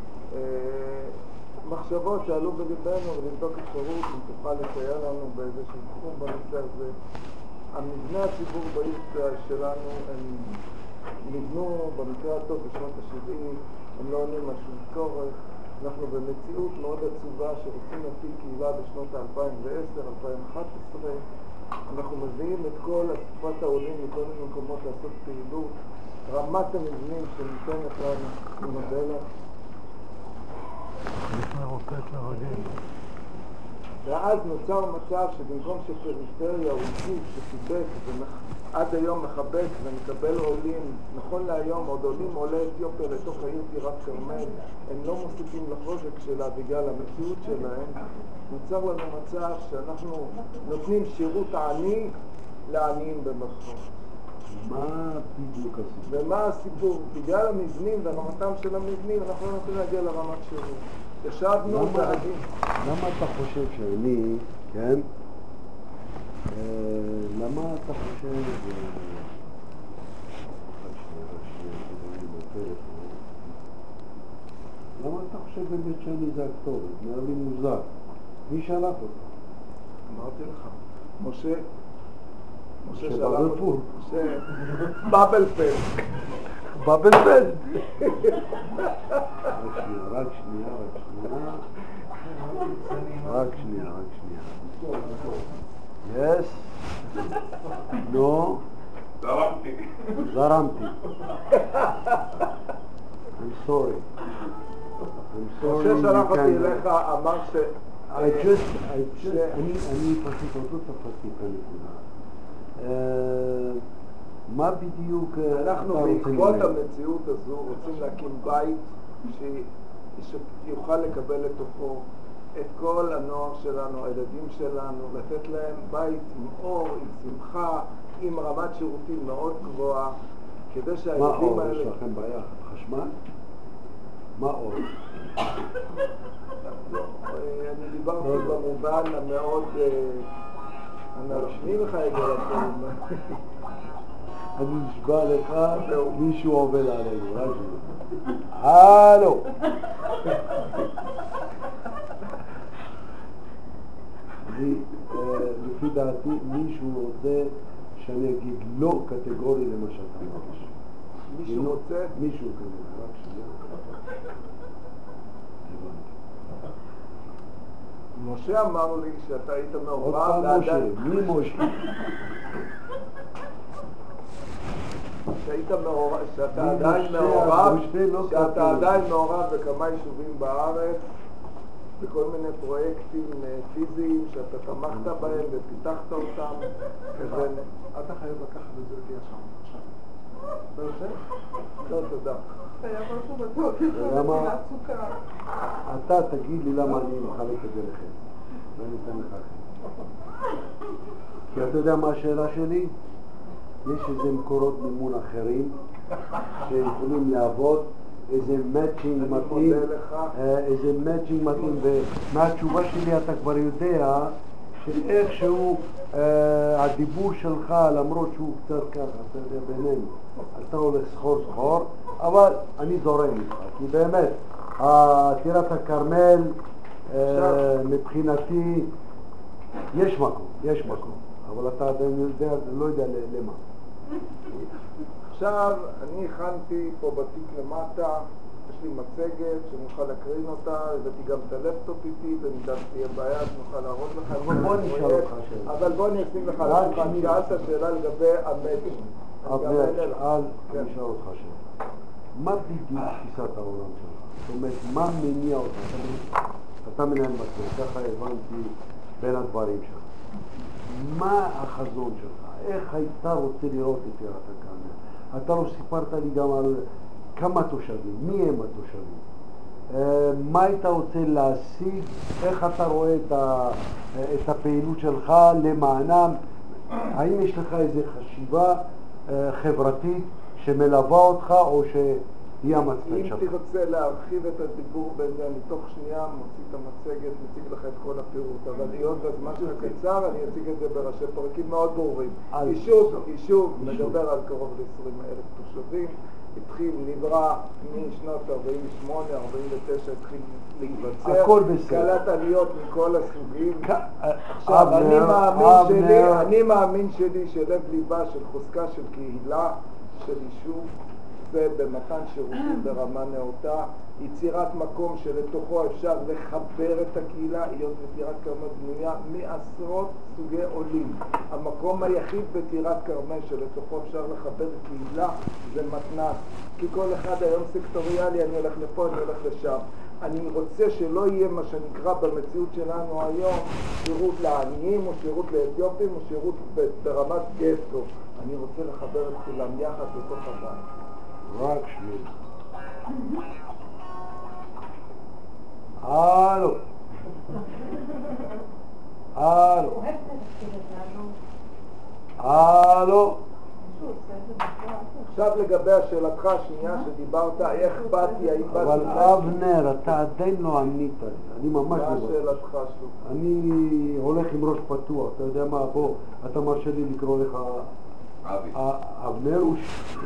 מחשבות שעלו בלבנו ולבדוק אפשרות אם תוכל לסייע לנו באיזשהו תחום בנושא הזה. המבנה הציבור בעיר שלנו הם נבנו במקרה הטוב בשנות ה-70, הם לא עונים על שום צורך, אנחנו במציאות מאוד עצובה שרוצים להפעיל קהילה בשנות 2010, 2011. אנחנו מביאים את כל אספת העולים מכל מיני מקומות לעשות פעילות. רמת המבנים שניתנת לנו, אני מודה לך. לפני רוטט לרגל. ואז נוצר מצב שבמקום שפריפריה הוא יישוב שחיבק ועד היום מחבק ומקבל עולים, נכון להיום עוד עולים עולי אתיופיה לתוך העיר טירת כרמל, הם לא מוסיפים לחוזק שלה בגלל המציאות שלהם. נוצר לנו מצב שאנחנו נותנים שירות עני לעניים במרכאות. מה בדיוק הסיפור? ומה הסיפור? בגלל המבנים ורמתם של המבנים אנחנו לא נותנים להגיע לרמת שירות. ישבנו והגים. למה אתה חושב שאני, כן? למה אתה חושב למה אתה חושב באמת שאני זה הכתובת? נראה לי מוזר. מי שלח אותך? אמרתי לך, משה שלח בבלפור. אותך. בבלפלד. בבלפלד. רק שנייה. Yes. No. זרמתי. I'm sorry. משה שלח אותי אליך, אמר ש... אני פשוט עוד לא תפסתי את הנקודה. מה בדיוק אנחנו בעקבות המציאות הזו רוצים להקים בית שיוכל לקבל לתוכו את כל הנוער שלנו, הילדים שלנו, לתת להם בית עם אור, עם שמחה, עם רמת שירותים מאוד גבוהה, כדי שהילדים האלה... מה אור? יש לכם בעיה? חשמל? מה אור? אני דיברתי במובן המאוד... אני לך את זה לפעמים. אני נשבע לך, מישהו עובד עלינו, רק זה. הלו! לפי דעתי, מישהו רוצה שאני אגיד לא קטגורי למה שאתה מרגיש. מישהו רוצה? מישהו כזה, רק שנייה. משה אמר לי שאתה היית מעורב... עוד פעם משה, מי משה? שאתה עדיין מעורב בכמה יישובים בארץ, בכל מיני פרויקטים פיזיים שאתה תמכת בהם ופיתחת אותם. אתה חייב לקחת את זה לפי השם עכשיו. אתה יושב? לא, תודה. אתה יכול שהוא בטוח, יש לו מדינת סוכר. אתה תגיד לי למה אני מחלק את זה לכם, ואני אתן לך אחר. כי אתה יודע מה השאלה שלי? יש איזה מקורות מימון אחרים שיכולים לעבוד, איזה מאצ'ינג מתאים, ומהתשובה שלי אתה כבר יודע שאיכשהו הדיבור שלך, למרות שהוא קצת ככה, אתה יודע, בינינו, אתה הולך סחור, אבל אני זורם איתך, כי באמת, טירת הכרמל, מבחינתי, יש מקום, אבל אתה לא יודע למה. עכשיו, אני הכנתי פה בתיק למטה, יש לי מצגת שנוכל להקרין אותה, הבאתי גם את הלפטופ איתי, במידה שתהיה בעיה שנוכל להראות לך. אבל בוא נשאל אותך שאלה. אבל בוא נשים לך לשולחן, שאלת שאלה לגבי המטים. אני אשאל אותך שאלה. מה בדיוק תפיסת העולם שלך? זאת אומרת, מה מניע אותך? אתה מנהל מצגת, ככה הבנתי בין הדברים שלך. מה החזון שלך? איך היית רוצה לראות את טירת הכרמל? אתה לא סיפרת לי גם על כמה תושבים, מי הם התושבים? מה היית רוצה להשיג? איך אתה רואה את הפעילות שלך למענם? האם יש לך איזו חשיבה חברתית שמלווה אותך או שהיא המצפן שלך? אם תרצה להרחיב את הדיבור בזה, אני תוך שנייה מוציא את המצגת, מציג לך את כל הפירוט, אבל להיות בזמן של קצר, אני אציג את זה בראשי פרקים מאוד ברורים. יישוב מדבר על קרוב ל-20,000 תושבים, נברא משנות 48, 49, התחיל להיווצר. הכל בסדר. קלט עליות מכל הסוגים. עכשיו, אני מאמין שלי שלב ליבה של חוזקה של קהילה, של יישוב, רוצה במתן שירותים ברמה נאותה, יצירת מקום שלתוכו אפשר לחבר את הקהילה, היות וטירת כרמל בנויה מעשרות סוגי עולים. המקום היחיד בטירת כרמל שלתוכו אפשר לחבר קהילה זה מתנ"ס, כי כל אחד היום סקטוריאלי, אני הולך לפה, אני הולך לשם. אני רוצה שלא יהיה מה שנקרא במציאות שלנו היום שירות לעניים או שירות לאתיופים או שירות ברמת גטו. אני רוצה לחבר את כולם יחד בתוך הבית. רק שנייה. הלו. הלו. הלו. עכשיו לגבי השאלתך השנייה שדיברת, איך באתי, האם באתי... אבל אבנר, אתה עדיין לא ענית לי, אני ממש לא... מה שאלתך שלו? אני הולך עם ראש פתוח, אתה יודע מה, בוא, אתה מרשה לי לקרוא לך... אבי. אבנר הוא...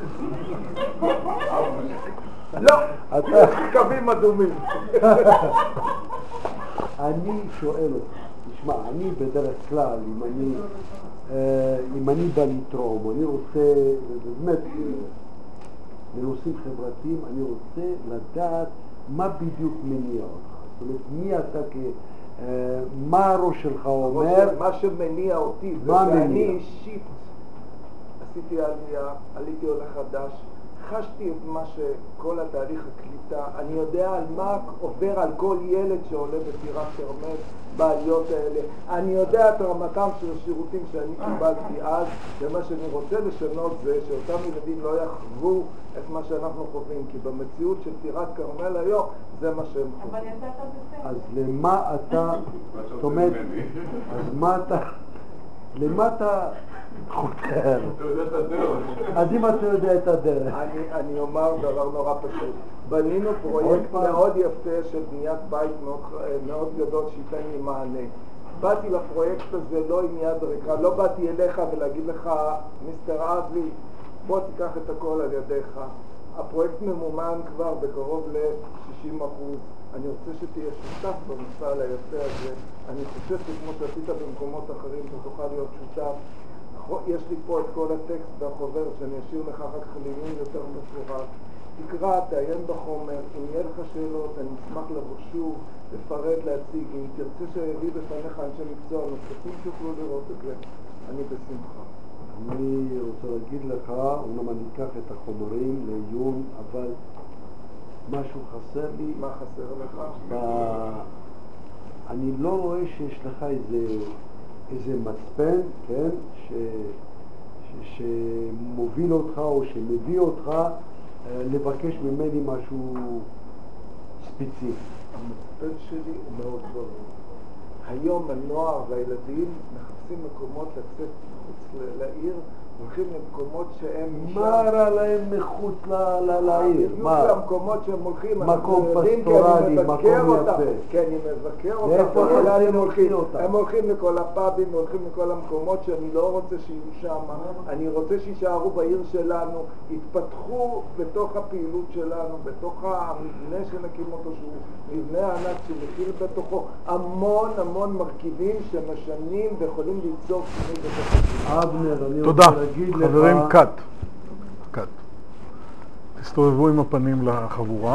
לא, יש קווים אדומים. אני שואל אותך, תשמע, אני בדרך כלל, אם אני בא לתרום, אני רוצה, באמת, בנושאים חברתיים, אני רוצה לדעת מה בדיוק מניע אותך. זאת אומרת, מי אתה מה הראש שלך אומר? מה שמניע אותי, זה שאני אישית עשיתי עלייה, עליתי עולה חדש, חשתי את מה שכל התהליך הקליטה, אני יודע על מה עובר על כל ילד שעולה בטירת כרמל בעליות האלה, אני יודע את רמתם של השירותים שאני קיבלתי אז, ומה שאני רוצה לשנות זה שאותם ילדים לא יחוו את מה שאנחנו חווים, כי במציאות של טירת כרמל היום זה מה שהם חווים. אז למה אתה, זאת אומרת, אז מה אתה, למה אתה חותר? אז אם אתה יודע את הדרך. אני אומר דבר נורא פשוט. בנינו פרויקט מאוד יפה של בניית בית מאוד גדול שייתן לי מענה. באתי לפרויקט הזה לא עם יד ריקה, לא באתי אליך ולהגיד לך, מיסטר אבי, בוא תיקח את הכל על ידיך. הפרויקט ממומן כבר בקרוב ל-60%. אני רוצה שתהיה שותף במפעל היפה הזה. אני חושב שכמו שעשית במקומות אחרים, אתה תוכל להיות שותף. יש לי פה את כל הטקסט והחוברת שאני אשאיר לך אחר כך לעיון יותר מפורט. תקרא, תעיין בחומר, אם יהיה לך שאלות, אני אשמח לבוא שוב, לפרט, להציג. אם תרצה שיביא בפניך אנשי מקצוע נוספים שיוכלו לראות את זה, אני בשמחה. אני רוצה להגיד לך, אומנם אני אקח את החומרים לעיון, אבל משהו חסר לי. מה חסר לך? אני לא רואה שיש לך איזה מצפן, כן, שמוביל אותך או שמביא אותך לבקש ממני משהו ספציפי. המצפן שלי הוא מאוד ברור. היום הנוער והילדים מחפשים מקומות לצאת מחוץ לעיר, הולכים למקומות שהם... מה רע להם מחוץ לעיר? מה? למקומות שהם הולכים, מקום פסטורלי, מקום יפה. כן, אני מבקר אותם, אבל הם הולכים לכל הפאבים, הולכים לכל המקומות שאני לא רוצה שיהיו שם. אני רוצה שישארו בעיר שלנו, יתפתחו בתוך הפעילות שלנו, בתוך המבנה שנקים אותו, שהוא מבנה ענק שמכיל בתוכו המון המון מרכיבים שמשנים ויכולים ליצור שינוי בתוך. אבנר, אני תודה. רוצה להגיד לך... חברים, קאט. תסתובבו עם הפנים לחבורה.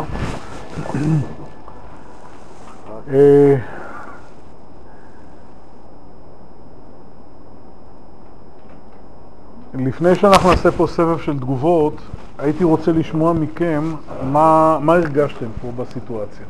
לפני שאנחנו נעשה פה סבב של תגובות, הייתי רוצה לשמוע מכם מה הרגשתם פה בסיטואציה.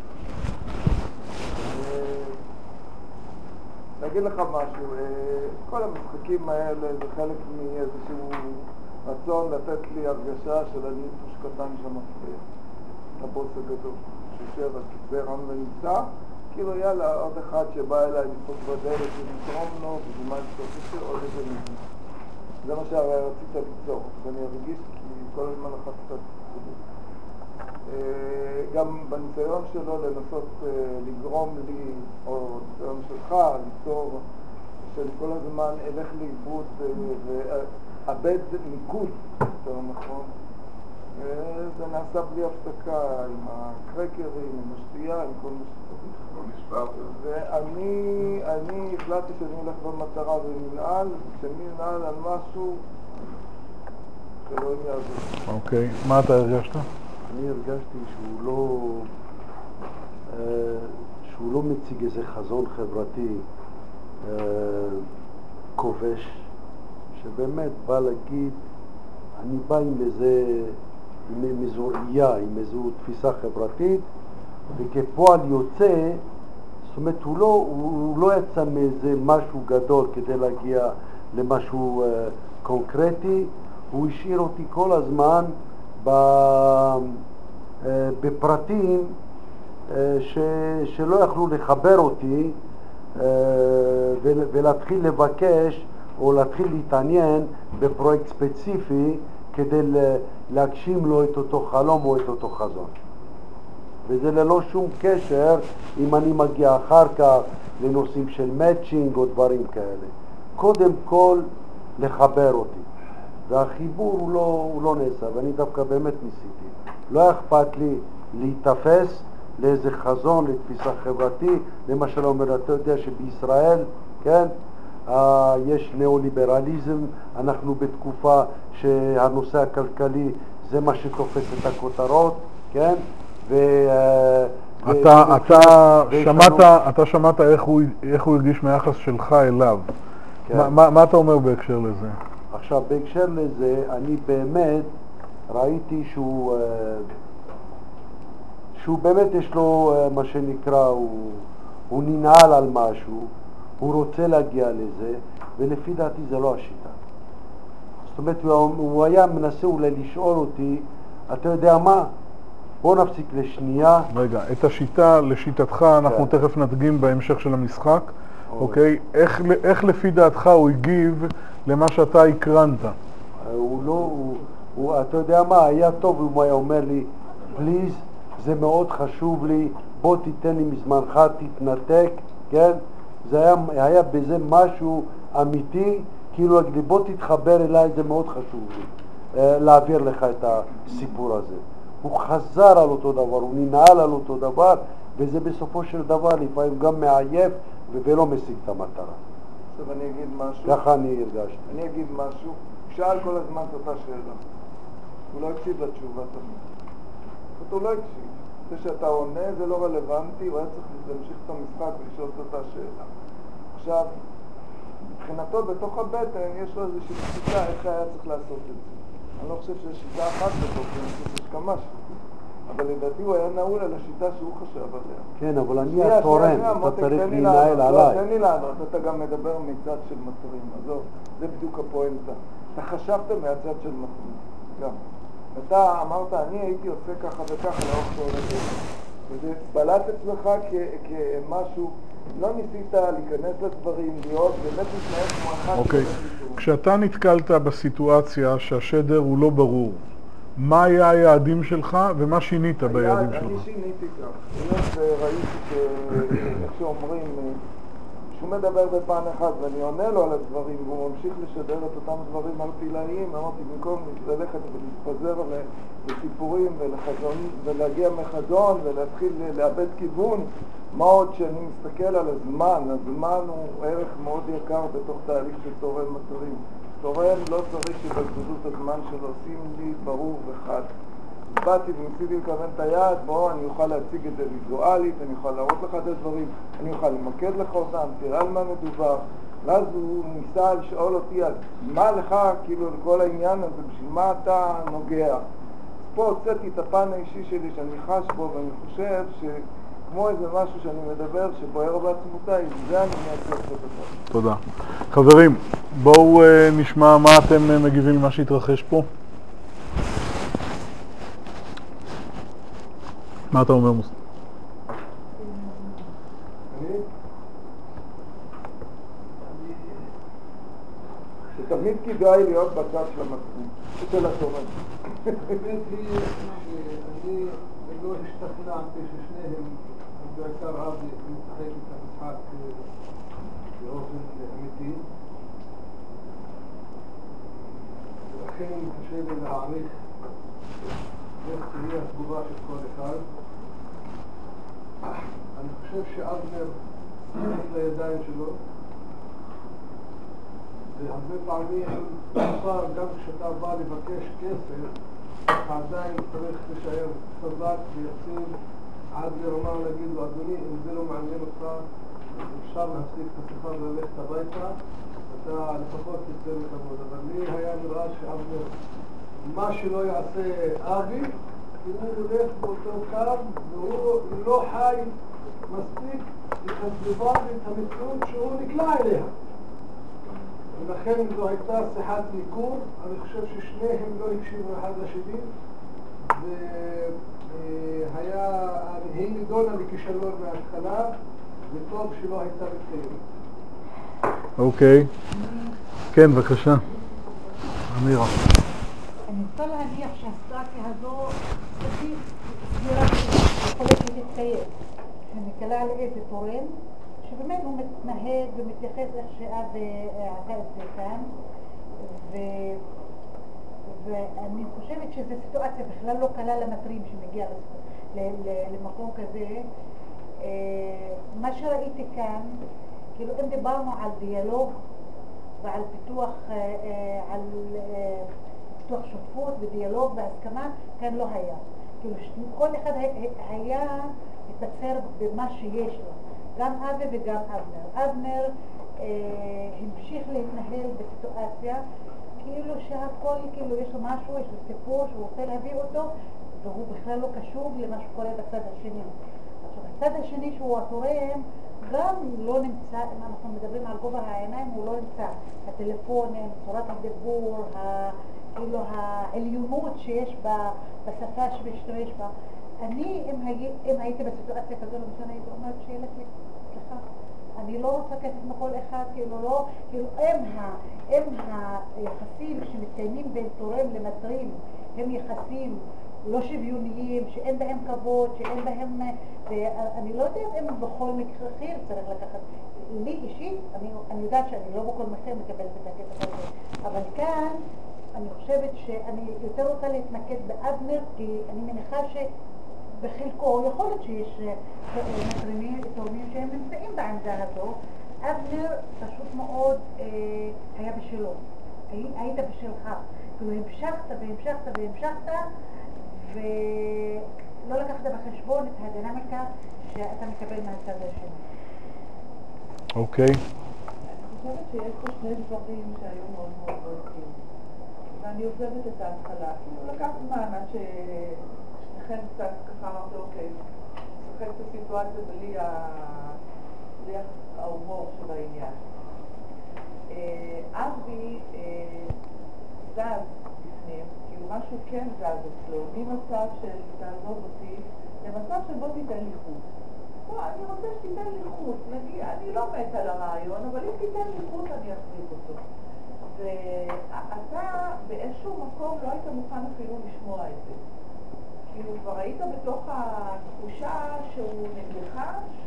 אני אגיד לך משהו, כל המשחקים האלה זה חלק מאיזשהו רצון לתת לי הרגשה של אני פוש קטן שמפריע, הבוס הגדול, שיושב על כיסא רם ונמצא, כאילו יאללה, עוד אחד שבא אליי לדפוק בדלת ולתרום לו, ובמה שתוסיף עוד איזה מבנה. זה מה שרצית ליצור, ואני ארגיש כי כל הזמן לחצת ציבור. גם בניסיון שלו לנסות לגרום לי, או ניסיון שלך, ליצור של כל הזמן אלך לאיבוד ואבד מיקוד, יותר נכון. זה נעשה בלי הפסקה, עם הקרקרים, עם השתייה, עם כל מה שצריך. ואני החלטתי שאני הולך במטרה ומנהל, וכשאני מנהל על משהו, אלוהים יעזור. אוקיי, מה אתה הרגשת? אני הרגשתי שהוא לא מציג איזה חזון חברתי כובש, שבאמת בא להגיד, אני בא עם איזו ראייה, עם איזו תפיסה חברתית, וכפועל יוצא, זאת אומרת, הוא לא יצא מאיזה משהו גדול כדי להגיע למשהו קונקרטי, הוא השאיר אותי כל הזמן בפרטים שלא יכלו לחבר אותי ולהתחיל לבקש או להתחיל להתעניין בפרויקט ספציפי כדי להגשים לו את אותו חלום או את אותו חזון. וזה ללא שום קשר אם אני מגיע אחר כך לנושאים של מאצ'ינג או דברים כאלה. קודם כל לחבר אותי. והחיבור הוא לא נעשה, ואני דווקא באמת ניסיתי. לא אכפת לי להתאפס לאיזה חזון, לתפיסה חברתי. למשל אומר, אתה יודע שבישראל, כן, יש ניאו-ליברליזם, אנחנו בתקופה שהנושא הכלכלי זה מה שתופס את הכותרות, כן? אתה שמעת איך הוא הרגיש מהיחס שלך אליו. מה אתה אומר בהקשר לזה? עכשיו, בהקשר לזה, אני באמת ראיתי שהוא באמת יש לו מה שנקרא, הוא ננעל על משהו, הוא רוצה להגיע לזה, ולפי דעתי זה לא השיטה. זאת אומרת, הוא היה מנסה אולי לשאול אותי, אתה יודע מה? בוא נפסיק לשנייה. רגע, את השיטה, לשיטתך, אנחנו תכף נדגים בהמשך של המשחק, אוקיי? איך לפי דעתך הוא הגיב למה שאתה הקרנת? אתה יודע מה? היה טוב אם הוא היה אומר לי, פליז, זה מאוד חשוב לי, בוא תיתן לי מזמנך, תתנתק, כן? זה היה בזה משהו אמיתי, כאילו בוא תתחבר אליי, זה מאוד חשוב לי, להעביר לך את הסיפור הזה. הוא חזר על אותו דבר, הוא ננעל על אותו דבר, וזה בסופו של דבר לפעמים גם מעייף ולא משיג את המטרה. עכשיו אני אגיד משהו. ככה אני הרגשתי. אני אגיד משהו. הוא שאל כל הזמן את אותה שאלה. הוא לא הקשיב לתשובה תמיד. הוא לא הקשיב. זה שאתה עונה זה לא רלוונטי, הוא היה צריך להמשיך את המשחק ולשאול את אותה שאלה. עכשיו, מבחינתו בתוך הבטן יש לו איזושהי שיטה איך היה צריך לעשות את זה. אני לא חושב שיש שיטה אחת בתוך זה, אני חושב שיש כמה שיטות. אבל לדעתי הוא היה נעול על השיטה שהוא חשב עליה. כן, אבל אני התורם, אתה צריך להנהל עליי. לא, תן לי לענות, אתה גם מדבר מצד של מטרים, עזוב, זה בדיוק הפואנטה. אתה חשבת מהצד של מטרים, גם. אתה אמרת, אני הייתי עושה ככה וככה לאורך כל הדרך. וזה בלט אצלך כמשהו, לא ניסית להיכנס לדברים, להיות, באמת להתנהל כמו אחד. אוקיי, כשאתה נתקלת בסיטואציה שהשדר הוא לא ברור, מה היה היעדים שלך ומה שינית ביעדים שלך? אני שיניתי כך. ראיתי איך שאומרים, שהוא מדבר בפן אחד ואני עונה לו על הדברים והוא ממשיך לשדר את אותם דברים ארטילאיים, אמרתי במקום ללכת ולהתפזר לסיפורים ולהגיע מחזון ולהתחיל לאבד כיוון, מה עוד שאני מסתכל על הזמן, הזמן הוא ערך מאוד יקר בתוך תהליך של תורם מטרים. תורם לא צריך שבזבזו את הזמן שלו, שים לי ברור וחד. באתי וניסיתי לכוון את היד, בואו אני אוכל להציג את זה ויזואלית, אני אוכל להראות לך את הדברים, אני אוכל למקד לך אותם, תראה על מה מדובר. ואז הוא ניסה לשאול אותי על מה לך, כאילו לכל העניין הזה, בשביל מה אתה נוגע. פה הוצאתי את הפן האישי שלי שאני חש בו, ואני חושב שכמו איזה משהו שאני מדבר שבוער בעצמותיי, זה אני מייצר את הדבר. תודה. חברים, בואו נשמע מה אתם מגיבים למה שהתרחש פה. מה אתה אומר, מוסי? שתמיד כדאי להיות בצד של המטרים, של התורם. האמת היא שאני לא השתכנעתי ששניהם בעיקר רב לשחק את המשחק באופן אמיתי. ולכן קשה לי להעריך איך תהיה התגובה של כל אחד. אני חושב שאבנר נכנס לידיים שלו והרבה פעמים, גם כשאתה בא לבקש כסף, אתה עדיין צריך להישאר חזק ויציב עד לרמה להגיד לו, אדוני, אם זה לא מעניין אותך, אז אפשר להפסיק את השיחה וללכת הביתה, אתה לפחות תצא לכבוד. אבל לי היה נראה שאבנר, מה שלא יעשה אבי, הוא הולך באותו קו והוא לא חי מספיק את הסביבה ואת המציאות שהוא נקלע אליה. ולכן זו הייתה שיחת ניכור, אני חושב ששניהם לא הקשיבו אחד לשני, היא נידונה לכישלון מההתחלה, וטוב שלא הייתה מתקיימת. אוקיי. כן, בבקשה. אמירה. אני רוצה להניח שהסיטואציה הזו סבירה יכולת להתקיים. שנקלה לאיזה תורם, שבאמת הוא מתנהג ומתייחס איך שאב עשה את זה כאן, ואני חושבת שזו סיטואציה בכלל לא קלה למטרים שמגיע למקום כזה. מה שראיתי כאן, כאילו אם דיברנו על דיאלוג ועל פיתוח שותפות ודיאלוג והסכמה, כאן לא היה. כאילו כל אחד היה מתבצר במה שיש לו, גם אבי וגם אבנר. אבנר המשיך להתנהל בסיטואציה כאילו שהכל, כאילו יש לו משהו, יש לו סיפור שהוא רוצה להביא אותו, והוא בכלל לא קשור למה שקורה בצד השני. עכשיו, הצד השני שהוא התורם גם לא נמצא, אם אנחנו מדברים על גובה העיניים, הוא לא נמצא. הטלפונים, צורת הדיבור, כאילו העליונות שיש בשפה שמשתמש בה. אני, אם הייתי בסיטואציה כזו, למשל הייתי אומרת שילך לי, סליחה, אני לא רוצה כסף מכל אחד, כאילו לא, כאילו אם היחסים שמתקיימים בין תורם למטרים הם יחסים לא שוויוניים, שאין בהם כבוד, שאין בהם, אני לא יודעת אם בכל מקרה אחר צריך לקחת. לי אישית, אני יודעת שאני לא בכל מחיר מקבלת את הכסף הזה, אבל כאן אני חושבת שאני יותר רוצה להתמקד באבנר, כי אני מניחה שבחלקו יכול להיות שיש תורמים שהם נמצאים בעמדה הזו. אבנר פשוט מאוד היה בשלו, היית בשלך, כאילו המשכת ולא לקחת בחשבון את הדינמיקה שאתה מקבל מהצד השני. אוקיי. אני חושבת שיש פה שני דברים שהיו מאוד מאוד בולטים, ואני עוזבת את ההתחלה. כאילו לקח זמן עד ששניכם קצת ככה אמרתי, אוקיי, שוחק את הסיטואציה בלי ההומור של העניין. אבי זז בפנים, כאילו משהו כן זז אצלו, ממצב של תעזוב אותי למצב של בוא תיתן לי חוץ. אני רוצה שתיתן לי חוץ, אני לא מת על הרעיון, אבל אם תיתן לי חוץ אני אחזיק אותו. ואתה באיזשהו מקום לא היית מוכן אפילו לשמוע את זה. כאילו כבר היית בתוך התחושה שהוא נגדך,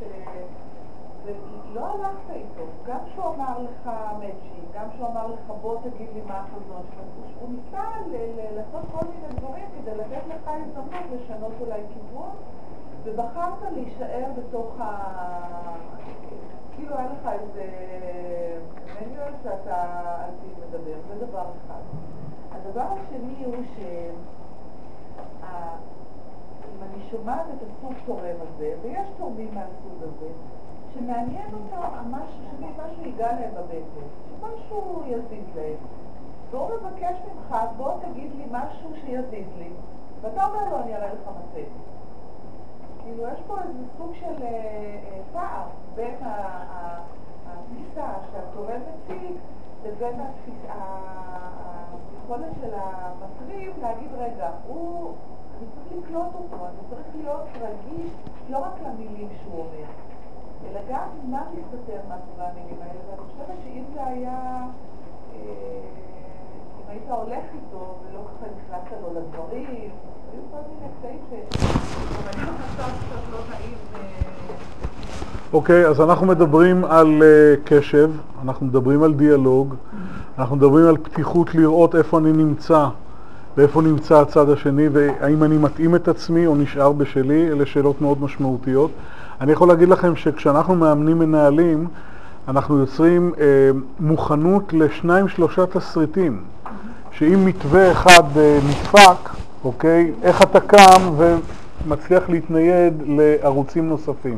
ולא הלכת איתו. גם שהוא אמר לך מצ'י, גם שהוא אמר לך בוא תגיד לי מה החזון שלך. הוא ניסה לעשות כל מיני דברים כדי לתת לך הזדמנות לשנות אולי כיוון, ובחרת להישאר בתוך כאילו היה לך איזה מניואל שאתה על פי מדבר, זה דבר אחד. הדבר השני הוא אם אני שומעת את הסוג תורם הזה, ויש תורמים מהסוג הזה, שמעניין אותם משהו ייגע להם בבטן, שמשהו יזיז להם. והוא מבקש ממך, בוא תגיד לי משהו שיזיז לי, ואתה אומר לו, אני אראה לך מצאת. כאילו, יש פה איזה סוג של פער בין התפיסה שהתורם מציג לבין היכולת של המטרים להגיד, רגע, אני צריך לקלוט אותו, אני צריך להיות רגיש לא רק למילים שהוא אומר, אלא גם מה מסתתר מאחורי המילים האלה. ואני חושבת שאם זה היה, אם היית הולך איתו ולא ככה נכנסת לו לדברים, היו כל מיני קטעים אני לא חשב קצת לא נעים. אוקיי, אז אנחנו מדברים על קשב, אנחנו מדברים על דיאלוג, אנחנו מדברים על פתיחות לראות איפה אני נמצא ואיפה נמצא הצד השני, והאם אני מתאים את עצמי או נשאר בשלי. אלה שאלות מאוד משמעותיות. אני יכול להגיד לכם שכשאנחנו מאמנים מנהלים, אנחנו יוצרים מוכנות ל2-3 תסריטים, שאם מתווה אחד נדפק, אוקיי, איך אתה קם ומצליח להתנייד לערוצים נוספים.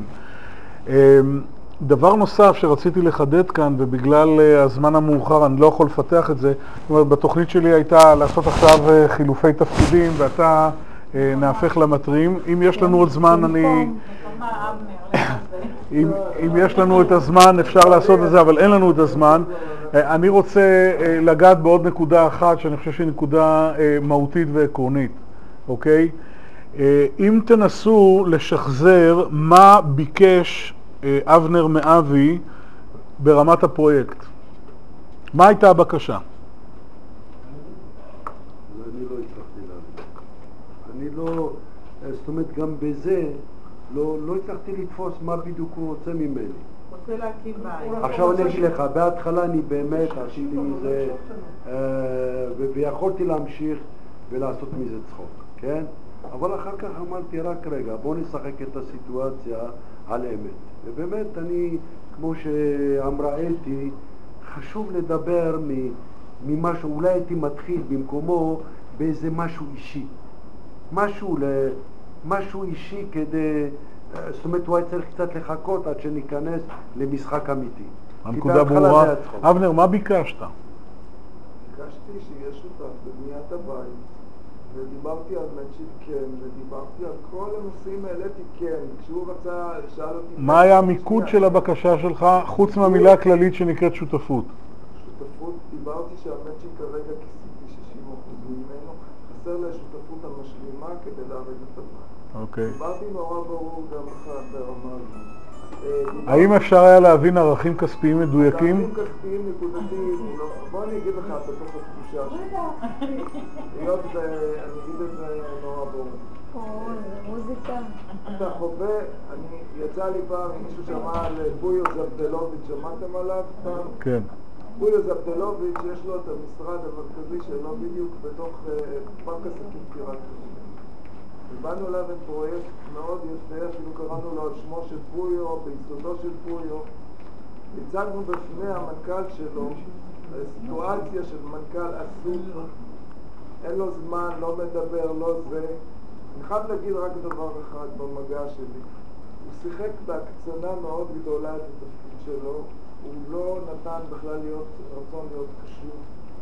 דבר נוסף שרציתי לחדד כאן, ובגלל הזמן המאוחר אני לא יכול לפתח את זה, זאת אומרת, בתוכנית שלי הייתה לעשות עכשיו חילופי תפקידים, ואתה נהפך למטרים. אם יש לנו עוד זמן, אם יש לנו את הזמן אפשר לעשות את זה, אבל אין לנו את הזמן. אני רוצה לגעת בעוד נקודה אחת שאני חושב שהיא נקודה מהותית ועקרונית, אוקיי? אם תנסו לשחזר מה ביקש אבנר מאבי ברמת הפרויקט, מה הייתה הבקשה? אני לא הצלחתי להבין. זאת אומרת, גם בזה לא הצלחתי לתפוס מה בדיוק הוא רוצה ממני. רוצה להקים בית. עכשיו אני אגיד לך, בהתחלה אני באמת עשיתי מזה, ויכולתי להמשיך ולעשות מזה צחוק, כן? אבל אחר כך אמרתי, רק רגע, בוא נשחק את הסיטואציה על אמת. ובאמת אני, כמו שאמרה אתי, חשוב לדבר ממשהו, אולי הייתי מתחיל במקומו באיזה משהו אישי. משהו אישי כדי, זאת אומרת, הוא היה צריך קצת לחכות עד שניכנס למשחק אמיתי. הנקודה ברורה. אבנר, מה ביקשת? ביקשתי שיהיה שותף בבניית הבית, ודיברתי על מצ'יב כן, ודיברתי על כל הנושאים העליתי כן. כשהוא רצה, שאל אותי... מה היה המיקוד של הבקשה שלך, חוץ מהמילה הכללית שנקראת שותפות? שותפות, דיברתי שהמצ'יב כרגע כיסיתי 60% ממנו, חסר לה שותפות המשלימה כדי להרד את הבית. אוקיי. דיברתי נורא ברור גם ברמה הזאת. האם אפשר היה להבין ערכים כספיים מדויקים? ערכים כספיים נקודתיים, בוא אני אגיד לך בתוך התחושה שלי. היות ואני אגיד את זה נורא ברור. מוזיקה. אתה חווה, יצא לי פעם, מישהו שמע על בויו זבדלוביץ', שמעתם עליו פעם? כן. בויו זבדלוביץ' יש לו את המשרד המרכזי שלו בדיוק בתוך פארק עסקים פיראטי. ובאנו אליו עם פרויקט מאוד יפה, אפילו קראנו לו על שמו של פויו, ביסודו של פויו. הצגנו בפני המנכ"ל שלו סיטואציה של מנכ"ל עסוק, אין לו זמן, לא מדבר, לא זה. אני חייב להגיד רק דבר אחד במגע שלי. הוא שיחק בהקצנה מאוד גדולה את התפקיד שלו, הוא לא נתן בכלל רצון להיות קשור.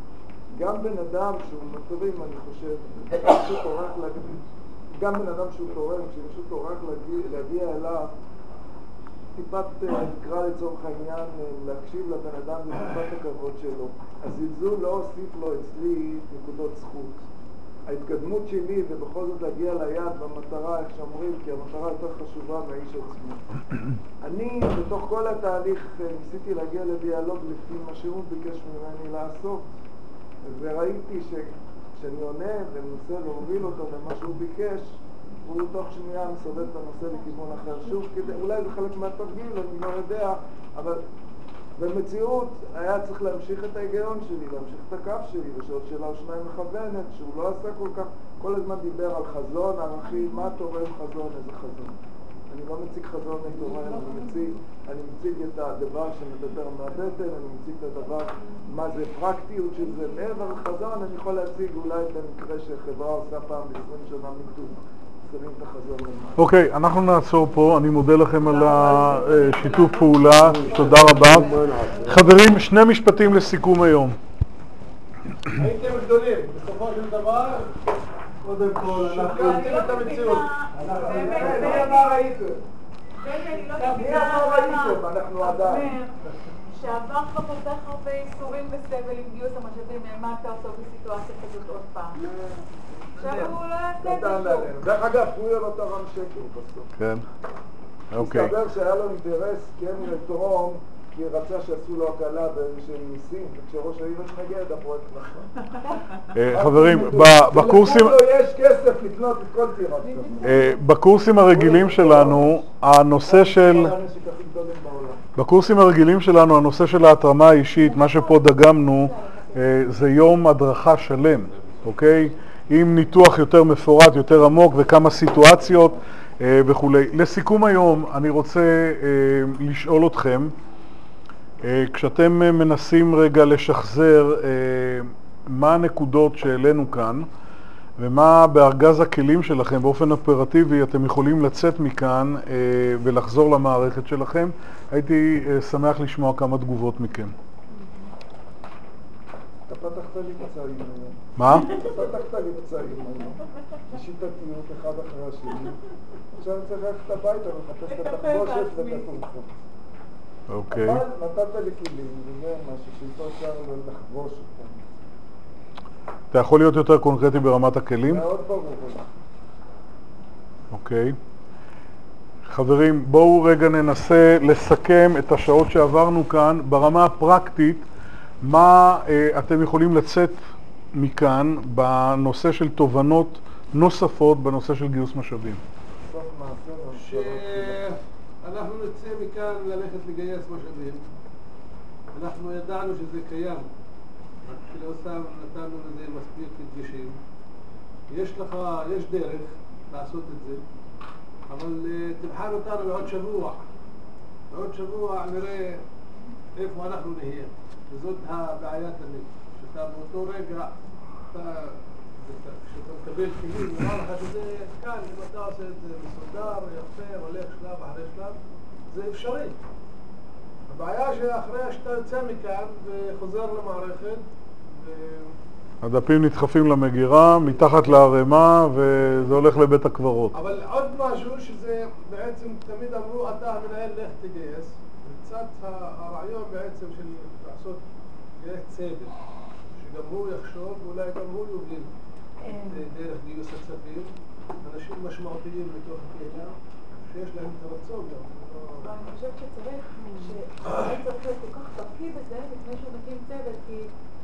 גם בן אדם שהוא מטורים, אני חושב, שהוא טורח להגיד, גם בן אדם שהוא תורם, כשמישהו טורח להגיע אליו, טיפת נקרא לצורך העניין, להקשיב לבן אדם וטיפת הכבוד שלו. הזלזול לא הוסיף לו אצלי נקודות זכות. ההתקדמות שלי זה בכל זאת להגיע ליד במטרה, איך שאומרים, כי המטרה יותר חשובה מהאיש עצמו. אני בתוך כל התהליך ניסיתי להגיע לדיאלוג לפי מה שהוא ביקש ממני לעשות, וראיתי כשאני עונה ומנסה להוביל אותו למה שהוא ביקש, הוא תוך שנייה מסובב את הנושא לכיוון אחר. שוב, אולי זה חלק מהתרגיל, אני לא יודע, אבל במציאות היה צריך להמשיך את ההיגיון שלי, להמשיך את הקו שלי, ושעוד שאלה או שניים מכוונת, שהוא לא עשה כל הזמן דיבר על חזון, ערכים, מה תורם חזון, איזה חזון. אני לא מציג חזון מתורם, אני מציג את הדבר שמדבר מהבטן, אני מציג את הדבר, מה זה פרקטיות של זה. מעבר לחזון אני יכול להציג אולי במקרה שחברה עושה פעם ב-20 שנה מיתוג. אוקיי, אנחנו נעצור פה, אני מודה לכם על השיתוף פעולה, תודה רבה. חברים, 2 משפטים לסיכום היום. הייתם גדולים, בסופו של דבר, קודם כל, אנחנו יודעים את המציאות. מי אמר הייתם? מי אמר הייתם? אנחנו עדיין. שעבר כבר כל כך הרבה איסורים וסבל עם גיוס המשאבים, מה אתה עושה בסיטואציה כזאת עוד פעם? דרך אגב, פויו לא תרם שקל בסוף. כן, אוקיי. מסתבר שהיה לו אינטרס כן לתרום, כי רצה שעשו לו הקלה באיזשהם ניסים, וכשראש העיר התנגד, הפרויקט נכון. חברים, בקורסים... יש כסף לקנות את כל טירה. בקורסים הרגילים שלנו, הנושא של... בקורסים הרגילים שלנו, הנושא של ההתרמה האישית, מה שפה דגמנו, זה יום הדרכה שלם, אוקיי? עם ניתוח יותר מפורט, יותר עמוק, וכמה סיטואציות וכו'. לסיכום היום, אני רוצה לשאול אתכם, כשאתם מנסים רגע לשחזר מה הנקודות שהעלינו כאן, ומה בארגז הכלים שלכם באופן אופרטיבי אתם יכולים לצאת מכאן ולחזור למערכת שלכם, הייתי שמח לשמוע כמה תגובות מכם. אתה פתחת לי פצעים היום. מה? אתה פתחת לי פצעים היום. בשיטתיות אחד אחרי השני. עכשיו אני צריך ללכת הביתה ולחפש את התחבושת ואת התרופות. אוקיי. אבל נתת לי כלים, וזה משהו שאיתו אפשר לחבוש אותם. אתה יכול להיות יותר קונקרטי ברמת הכלים? מאוד ברור. אוקיי. חברים, בואו רגע ננסה לסכם את השעות שעברנו כאן ברמה הפרקטית, מה אתם יכולים לצאת מכאן בנושא של תובנות נוספות בנושא של גיוס משאבים. שאנחנו נצא מכאן ללכת לגייס משאבים. אנחנו ידענו שזה קיים, רק שלא סתם נתנו לזה מספיק דגשים. יש דרך לעשות את זה, אבל תבחן אותנו בעוד שבוע. בעוד שבוע נראה איפה אנחנו נהיה. וזאת הבעיה תמיד, שאתה באותו רגע, כשאתה מקבל כלים, אומר לך שזה כאן, אם אתה עושה את זה מסודר, יפה, הולך שלב אחרי שלב, זה אפשרי. הבעיה שאחרי שאתה יוצא מכאן וחוזר למערכת, הדפים נדחפים למגירה, מתחת להרמה, וזה הולך לבית הקברות. אבל עוד משהו שזה בעצם תמיד אמרו, אתה המנהל לך תגייס, וקצת הרעיון בעצם של לעשות צוות, שגם הוא יחשוב, ואולי גם הוא יוביל דרך גיוס הכספים, אנשים משמעותיים מתוך הקהילה, שיש להם את הרצון גם. אני חושבת שצריך, צריך להיות כל כך בקיא בזה לפני שהוא מקים צוות, כי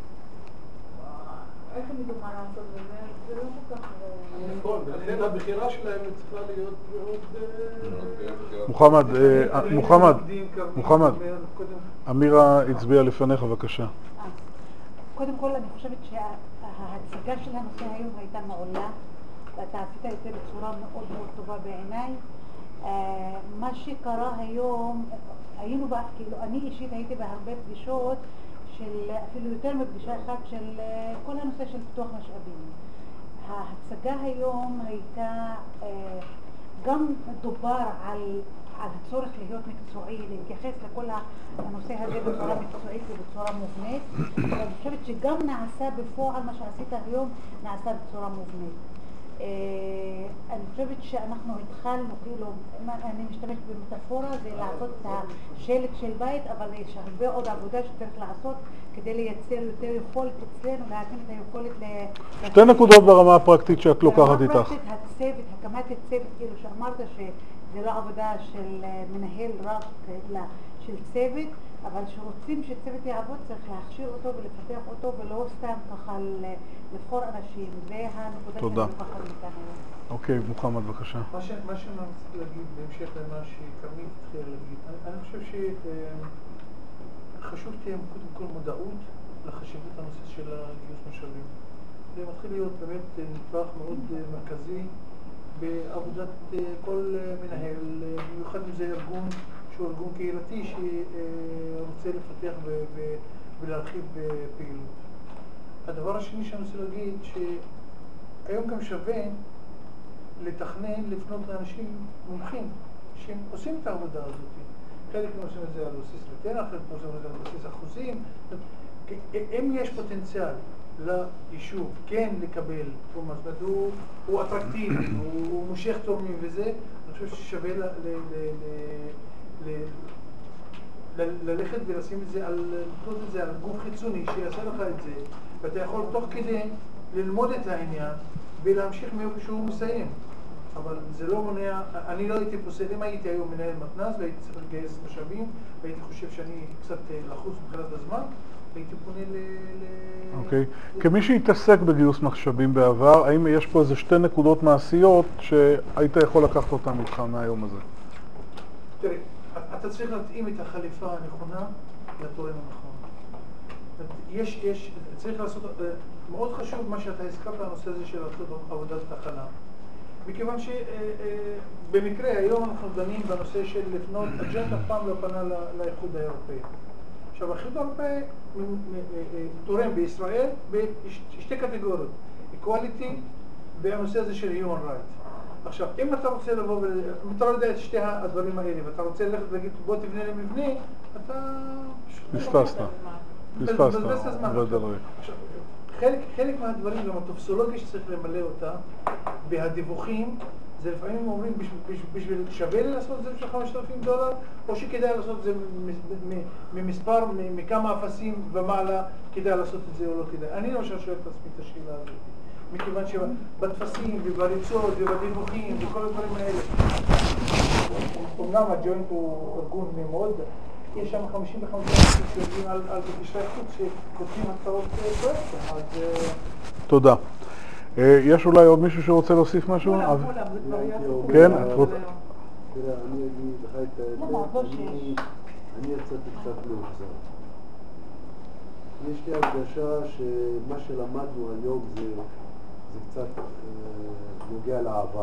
איך הם ידעו מה לעשות בזה? זה לא כל כך... נכון, ולכן הבחירה שלהם צריכה להיות מאוד... מוחמד, אמירה הצביעה לפניך, בבקשה. קודם כל, אני חושבת שההצגה של הנושא היום הייתה מעולה, ואתה עשית את זה בצורה מאוד מאוד טובה בעיניי. מה שקרה היום, היינו בה, כאילו, אני אישית הייתי בהרבה פגישות, של אפילו יותר מפגישה אחת של כל הנושא של פיתוח משאבים. ההצגה היום הייתה, גם דובר על הצורך להיות מקצועי, להתייחס לכל הנושא הזה בצורה מקצועית ובצורה מובנית, ואני חושבת שגם נעשה בפועל מה שעשית היום, נעשה בצורה מובנית. אני חושבת שאנחנו התחלנו, כאילו, אני משתמשת במטאפורה, זה לעשות את השלט של בית, אבל יש הרבה עוד עבודה שצריך לעשות כדי לייצר יותר יכולת אצלנו, להתאים את היכולת שתי נקודות ברמה הפרקטית שאת לוקחת איתך. ברמה הפרקטית, הצוות, הקמת הצוות, כאילו שאמרת שזה לא עבודה של מנהל רק של צוות, אבל שרוצים שצוות יעבוד צריך להכשיר אותו ולפתח אותו ולא סתם ככה לבחור אנשים. זה הנקודה שאני לוקחת מכאן היום. אוקיי, מוחמד, בבקשה. מה שאני רוצה להגיד בהמשך למה שכרמית התחילה להגיד, אני חושב שחשוב תהיה קודם כל מודעות לחשיבות הנושא של גיוס משאבים. זה מתחיל להיות באמת נדבך מאוד מרכזי בעבודת כל מנהל, במיוחד אם זה ארגון שהוא ארגון קהילתי שרוצה לפתח ולהרחיב פעילות. הדבר השני שאני רוצה להגיד, שהיום גם שווה לתכנן, לפנות לאנשים מומחים שהם עושים את העבודה הזאת. חלק הם עושים את זה על בסיס ריטיינר, חלק עושים את זה על בסיס אחוזים. אם יש פוטנציאל ליישוב כן לקבל תרומה, זאת אומרת הוא אטרקטיבי, הוא מושך תורמים וזה, אני חושב ששווה ללכת ולשים את זה, לקנות את זה על גוף חיצוני שיעשה לך את זה, ואתה יכול תוך כדי ללמוד את העניין ולהמשיך מאיפה שהוא מסיים. אבל זה לא מונע, אני לא הייתי פוסל, אם הייתי היום מנהל מתנ"ס והייתי צריך לגייס משאבים והייתי חושב שאני קצת לחוץ מבחינת הזמן, הייתי פונה אוקיי. כמי שהתעסק בגיוס משאבים בעבר, האם יש פה איזה שתי נקודות מעשיות שהיית יכול לקחת אותן איתך מהיום הזה? תראה, אתה צריך להתאים את החליפה הנכונה לתורם הנכון. צריך לעשות, מאוד חשוב מה שאתה הזכרת בנושא הזה של לעשות עבודת תחנה. מכיוון שבמקרה היום אנחנו דנים בנושא של לפנות, אג'נדה פעם לא פנה לאיחוד האירופאי. עכשיו, האיחוד האירופאי תורם בישראל בשתי קטגוריות, equality והנושא הזה של human rights. עכשיו, אם אתה רוצה לבוא, אם אתה לא יודע את שתי הדברים האלה, ואתה רוצה ללכת ולהגיד, בוא תבנה למבנה, אתה... פספסת. מבזבז את הזמן. חלק מהדברים, גם הטופסולוגיה שצריך למלא אותה, והדיווחים, זה לפעמים אומרים, בשביל שווה לי לעשות את זה בשביל $5,000, או שכדאי לעשות את זה ממספר, מכמה אפסים ומעלה, כדאי לעשות את זה או לא כדאי. אני למשל שואל את עצמי את השאלה הזאת. מכיוון שבטפסים ובריצות ובדיווחים וכל הדברים האלה, אומנם הג'וינט הוא ארגון מאוד, יש שם 55 שיודעים על קשרי חוץ שכותבים הצעות פרויקטים, אז... תודה. יש אולי עוד מישהו שרוצה להוסיף משהו? כן, את רוצה... תראה, אני אגיד לך את האמת, אני יצאתי קצת מאוכזב. יש לי הרגשה שמה שלמדנו היום זה קצת נוגע לעבר.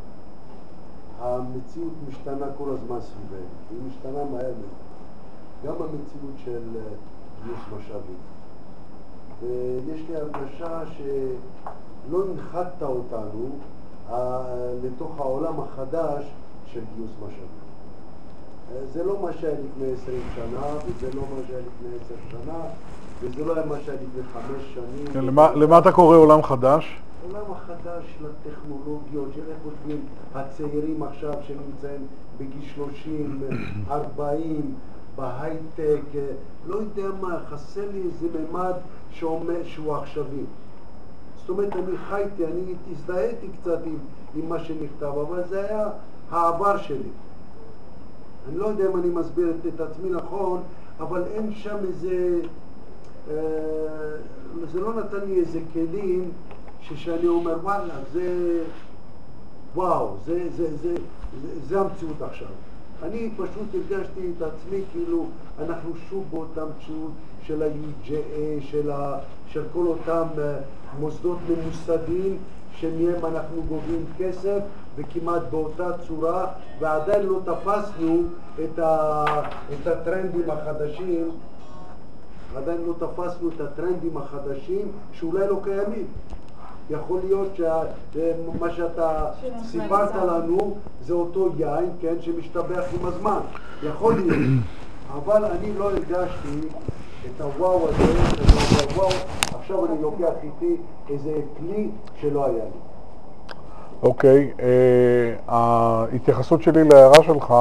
המציאות משתנה כל הזמן סביבנו, היא משתנה מהר מאוד. גם המציאות של גיוס משאבים. ויש לי הרגשה שלא הנחת אותנו לתוך העולם החדש של גיוס משאבים. זה לא מה שהיה לפני 20 שנה, וזה לא מה שהיה לפני 10 שנה, וזה לא היה מה שהיה לפני 5 שנים. כן, למה אתה קורא עולם חדש? עולם החדש של הטכנולוגיות, של איך חושבים הצעירים עכשיו שנמצאים בגיל 30, 40, בהייטק, לא יודע מה, חסר לי איזה ממד שהוא עכשווי. זאת אומרת, אני חייתי, אני הזדהיתי קצת עם מה שנכתב, אבל זה היה העבר שלי. אני לא יודע אם אני מסביר את עצמי נכון, אבל אין שם איזה... זה לא נתן לי איזה כלים שאני אומר, וואלה, זה... וואו, זה המציאות עכשיו. אני פשוט הרגשתי את עצמי כאילו אנחנו שוב באותה מציאות של ה-UJA, של כל אותם מוסדות ממוסדים שמהם אנחנו גובים כסף וכמעט באותה צורה, ועדיין לא תפסנו את הטרנדים החדשים, עדיין לא תפסנו את הטרנדים החדשים שאולי לא קיימים. יכול להיות שמה שאתה סיפרת לנו זה אותו יין, כן, שמשתבח עם הזמן. יכול להיות. אבל אני לא הרגשתי את הוואו הזה, עכשיו אני לוקח איתי איזה כלי שלא היה לי. אוקיי, ההתייחסות שלי להערה שלך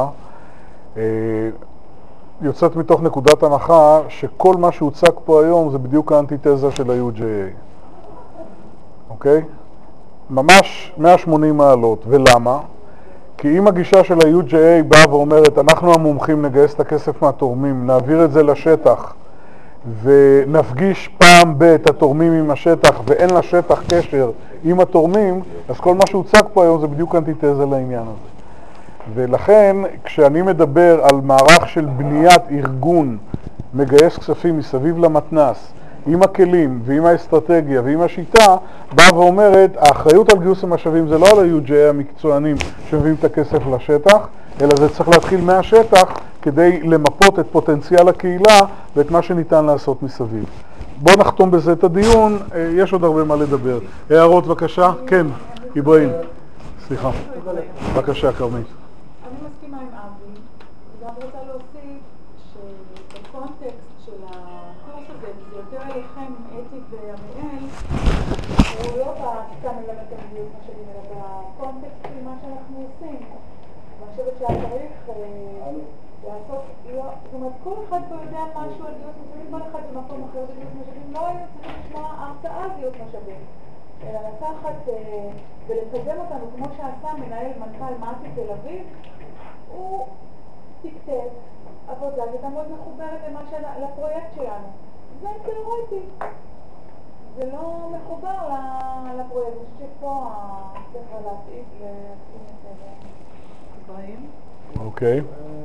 יוצאת מתוך נקודת הנחה שכל מה שהוצג פה היום זה בדיוק האנטיתזה של ה-UJA. אוקיי? ממש 180 מעלות. ולמה? כי אם הגישה של ה-UJA באה ואומרת, אנחנו המומחים נגייס את הכסף מהתורמים, נעביר את זה לשטח, ונפגיש פעם את התורמים עם השטח, ואין לשטח קשר עם התורמים, אז כל מה שהוצג פה היום זה בדיוק אנטיתזה לעניין הזה. ולכן, כשאני מדבר על מערך של בניית ארגון מגייס כספים מסביב למתנס, עם הכלים ועם האסטרטגיה ועם השיטה, באה ואומרת, האחריות על גיוס המשאבים זה לא על ה-UJA המקצוענים שמביאים את הכסף לשטח, אלא זה צריך להתחיל מהשטח כדי למפות את פוטנציאל הקהילה ואת מה שניתן לעשות מסביב. בואו נחתום בזה את הדיון, יש עוד הרבה מה לדבר. הערות בבקשה? כן, איברהים. סליחה. בבקשה, כרמית. אני מסכימה עם אבי, וגם רוצה להוסיף שבקונטקסט של הקורס הזה, זה יותר עליכם, אתי ועמיאל, הוא לא סתם מלמד את המדינות משאבים, אלא בקונטקסט של מה שאנחנו עושים. ואני חושבת שהיה צריך לעשות, זאת אומרת, כל אחד פה יודע משהו על גיוס משאבים, כל אחד במקום אחר בגיוס משאבים, לא היינו צריכים לשמוע הרצאה על גיוס משאבים. אלא לקחת ולקדם אותנו, כמו שעשה מנהל מנכ"ל מעטי תל אביב, הוא תקצב עבודה, הייתה מאוד מחוברת לפרויקט שלנו. זה תיאורטי. זה לא מחובר לפרויקט, אני חושבת שפה צריך להתאים את זה. איברהים? אוקיי.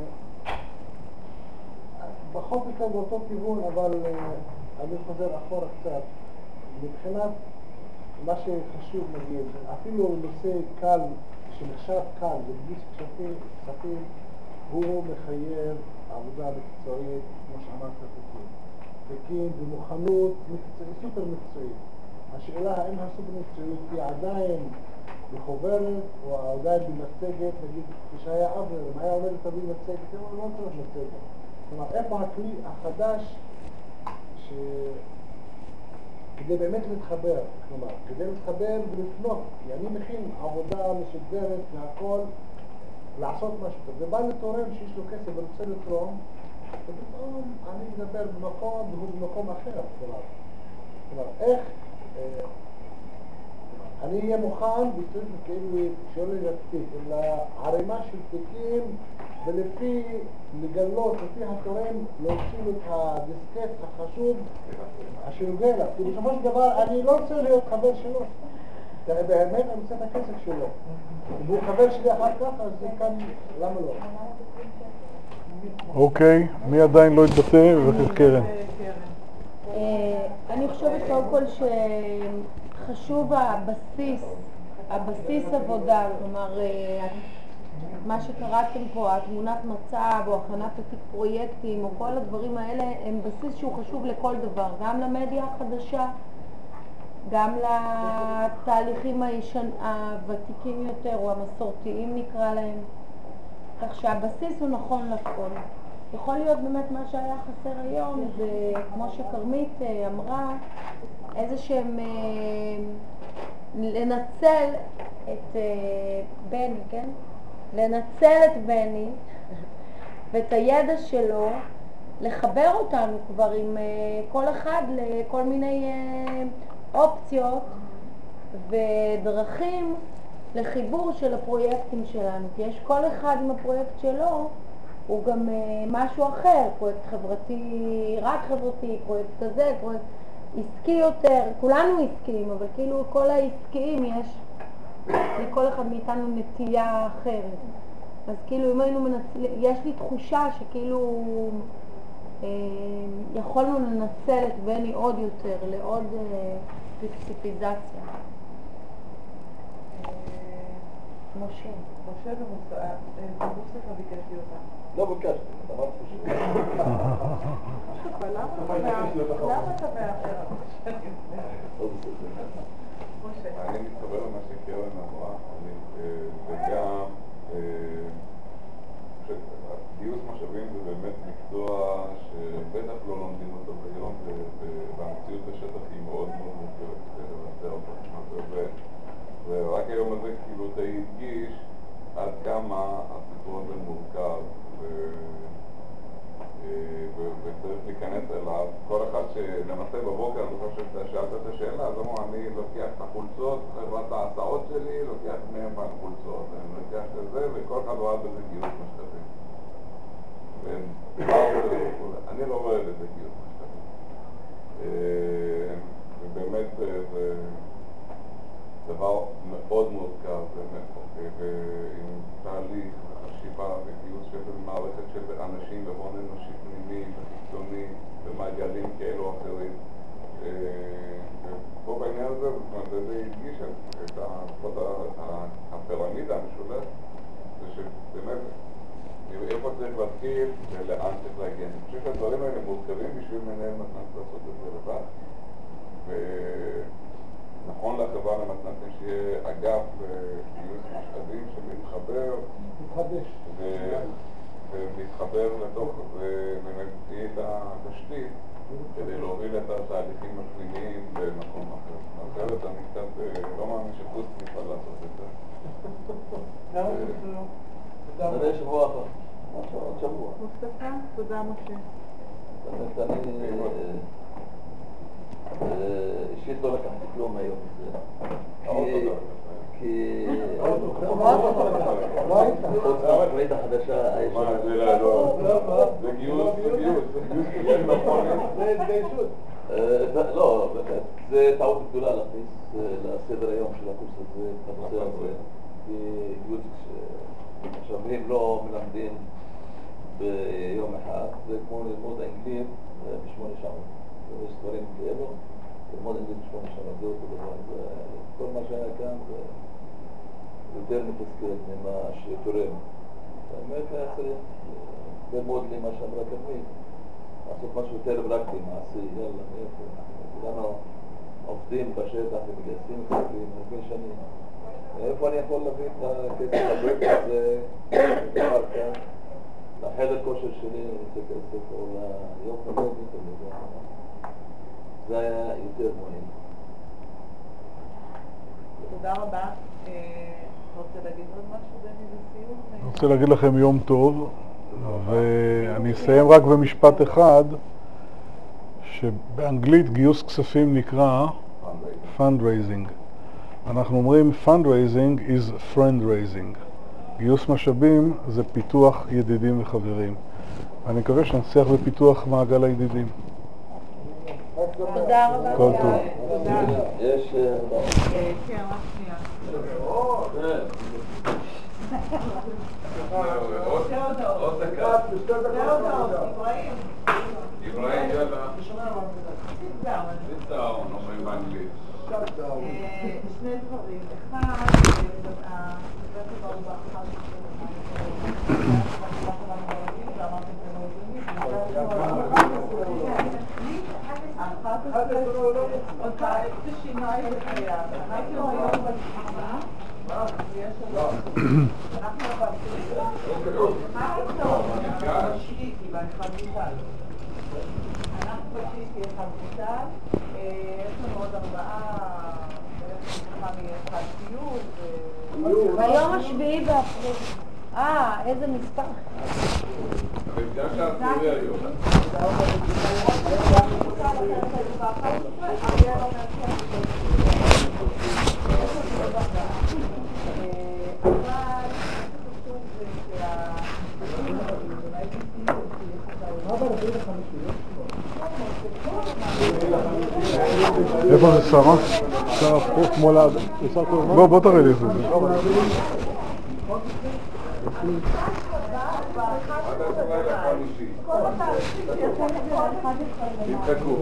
פחות מכאן באותו כיוון, אבל אני חוזר אחורה קצת. מבחינת מה שחשוב נגיד, אפילו נושא קל, שנחשב קל, בגיוס כספים, הוא מחייב עבודה מקצועית, כמו שאמרת קודם. תקין ומוכנות סופר מקצועית. השאלה האם הסופר מקצועית היא עדיין בחוברת או עדיין במצגת, נגיד כשהיה אבנר, אם היה אומר תביא מצגת, הוא לא צריך מצגת. כלומר, איפה הכלי החדש כדי באמת להתחבר, כלומר, כדי להתחבר ולפנות, כי אני מכין עבודה מסודרת והכל, לעשות משהו, ובא לתורם שיש לו כסף ורוצה לתרום, ופתאום אני מדבר במקום והוא במקום אחר, כלומר, איך אני אהיה מוכן וצריך כאילו שלא להפסיק, אלא ערימה של תיקים ולפי לגלות, לפי התורם להוציא את הדיסקט החשוב השנוגע לה, כי בסופו של דבר אני לא רוצה להיות חבר שלו, באמת אני רוצה את הכסף שלו, והוא חבר שלי אחר כך, אז זה כאן, למה לא? אוקיי, מי עדיין לא התבטא? בבקשה קרן. אני חושבת קודם כל שחשוב הבסיס עבודה, כלומר מה שקראתם פה, התמונת מצב או הכנת התיק פרויקטים או כל הדברים האלה הם בסיס שהוא חשוב לכל דבר, גם למדיה החדשה, גם לתהליכים הוותיקים יותר או המסורתיים נקרא להם, כך שהבסיס הוא נכון לכל. יכול להיות באמת מה שהיה חסר היום, זה כמו שקרמית אמרה, איזה שהם לנצל את בני, כן? לנצל את בני ואת הידע שלו, לחבר אותנו כבר עם כל אחד לכל מיני אופציות ודרכים לחיבור של הפרויקטים שלנו, כי יש כל אחד עם הפרויקט שלו, הוא גם משהו אחר, פרויקט חברתי, רק חברתי, פרויקט כזה, פרויקט עסקי יותר, כולנו עסקיים, אבל כאילו כל העסקיים יש לכל אחד מאיתנו נטייה אחרת. אז כאילו אם היינו יש לי תחושה שכאילו יכולנו לנצל את בני עוד יותר, לעוד פיקסיפיזציה. משה ומוסה, מוסה ביקש לי אותה. לא ביקשתי, אמרת פשוט. אבל למה אתה מאחר? אני מתחבר למה שקרן אמרה, וגם גיוס משאבים זה באמת מקצוע שבטח לא לומדים אותו ביום, והמציאות בשטח היא מאוד מאוד מורכבת לבצע אותו. ורק היום הזה כאילו די הדגיש עד כמה הסיפור הזה מורכב וצריך להיכנס אליו. כל אחד שלמעשה בבוקר, אני חושב שאתה שאלת את השאלה, אז אמרו, אני לוקח את החולצות, חברת ההסעות שלי, לוקח מהם מהחולצות, אני לוקח את זה, וכל אחד רואה בזה גיוס משאבים. אני לא רואה בזה גיוס משאבים. ובאמת זה דבר מאוד מורכב, ועם תהליך וחשיבה וגיוס של מערכת של אנשים והון אנושי פנימי וחיצוני ומעגלים כאלו או אחרים. ופה בעניין הזה, זה הדגיש את הפירמידה המשולשת, זה שבאמת איפה צריך להתחיל ולאן צריך להגיע. אני חושב שהדברים האלה מורכבים בשביל מנהל מתנ"ס לעשות את זה לבד. נכון לחברה למתנ"סים שיהיה אגף גיוס משאבים שמתחבר ומתחבר לתוך ובאמת תהיה את התשתית כדי להוביל את התהליכים הפנימיים במקום אחר. אחרת אני קצת לא מאמין שחוץ נפעל לעשות את זה. תודה שבוע אחר. עוד שבוע. מוסטפא, תודה משה. אישית לא לקחתי כלום היום כי חוץ מהחקלאית החדשה זה גיוס, יש מכונים, זה התגיישות. לא, באמת, זה טעות גדולה להכניס לסדר היום של הקורס הזה, את הנושא הזה, כי גיוס משאבים לא מלמדים ביום אחד, זה כמו ללמוד אנגלית ב8 שעות. יש דברים כאלו, ללמוד אנגלית ב8 שעות, זה אותו דבר. כל מה שהיה כאן זה יותר מתסכל ממה שתורם. באמת היה צריך ללמוד לי מה שאמרה כרמית, לעשות משהו יותר פרקטי, מעשי, יאללה, איפה? כולנו עובדים בשטח ומגייסים כספים, מבין שאני... איפה אני יכול להביא את הכסף הבריק הזה, דבר כאן, לחדר כושר שלי, אני רוצה כסף, או ליום הלוגית, זה היה יותר מועיל. תודה רבה. רוצה להגיד עוד משהו בני לסיום? אני רוצה להגיד לכם יום טוב, ואני אסיים רק במשפט אחד, שבאנגלית גיוס כספים נקרא fundraising. אנחנו אומרים fundraising is friend raising. גיוס משאבים זה פיתוח ידידים וחברים. אני מקווה שנצליח בפיתוח מעגל הידידים. תודה רבה. כל טוב. יש... כן, רק שנייה. עוד דקה. אברהים, יאללה. סיטאון, אומרים באנגלית. שני דברים. אחד, עוד קיץ בשינה את חייו. אנחנו היום בשינה, ויש לנו... אנחנו בשיעי, כי באחד בוטל. אנחנו בשיעי, כי אחד בוטל. יש לנו עוד 4, אחד סיור. ביום השביעי באפריל. איזה מספר. המפגש העשירי היום. איפה זה שרה? שרה פה כמו ליד. בוא תראה לי את זה. תתחכו.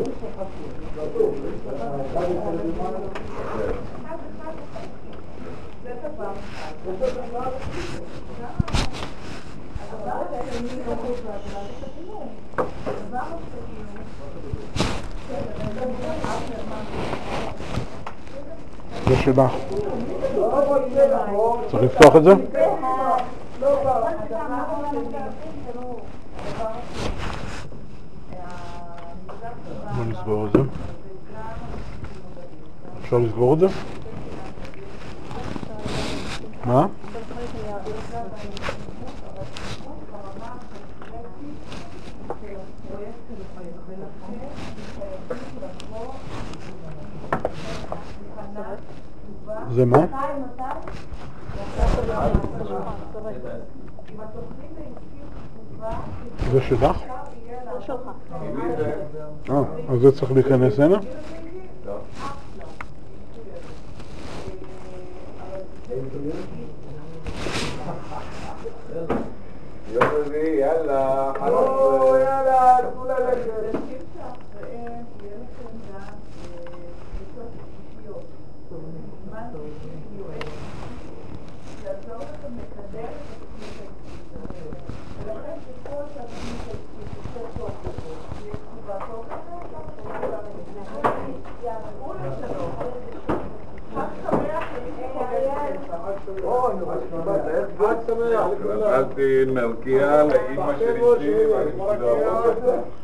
זה שלה. צריך לפתוח את זה? בוא נסגור את זה. אפשר לסגור את זה? מה? זה מה? זה שלך? אז זה צריך להיכנס הנה? יום רביעי, יאללה. יאללה, תנו ללכת. נתתי נרקיע לאמא של אשתי ואני מסתדר.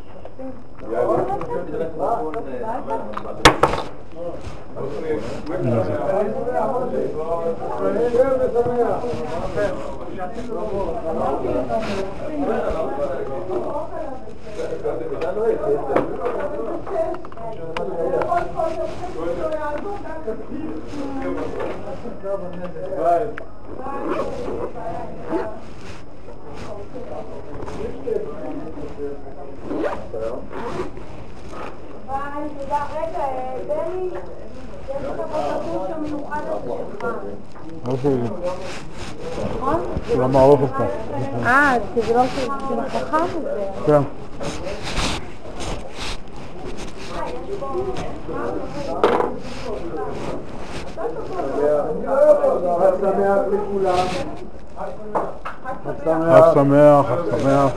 של המערכת פה. תגרום של החכם הזה. כן. חג שמח לכולם. חג שמח, חג שמח.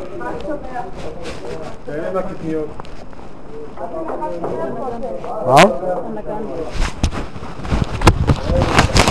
תהנה מהקטניות. מה?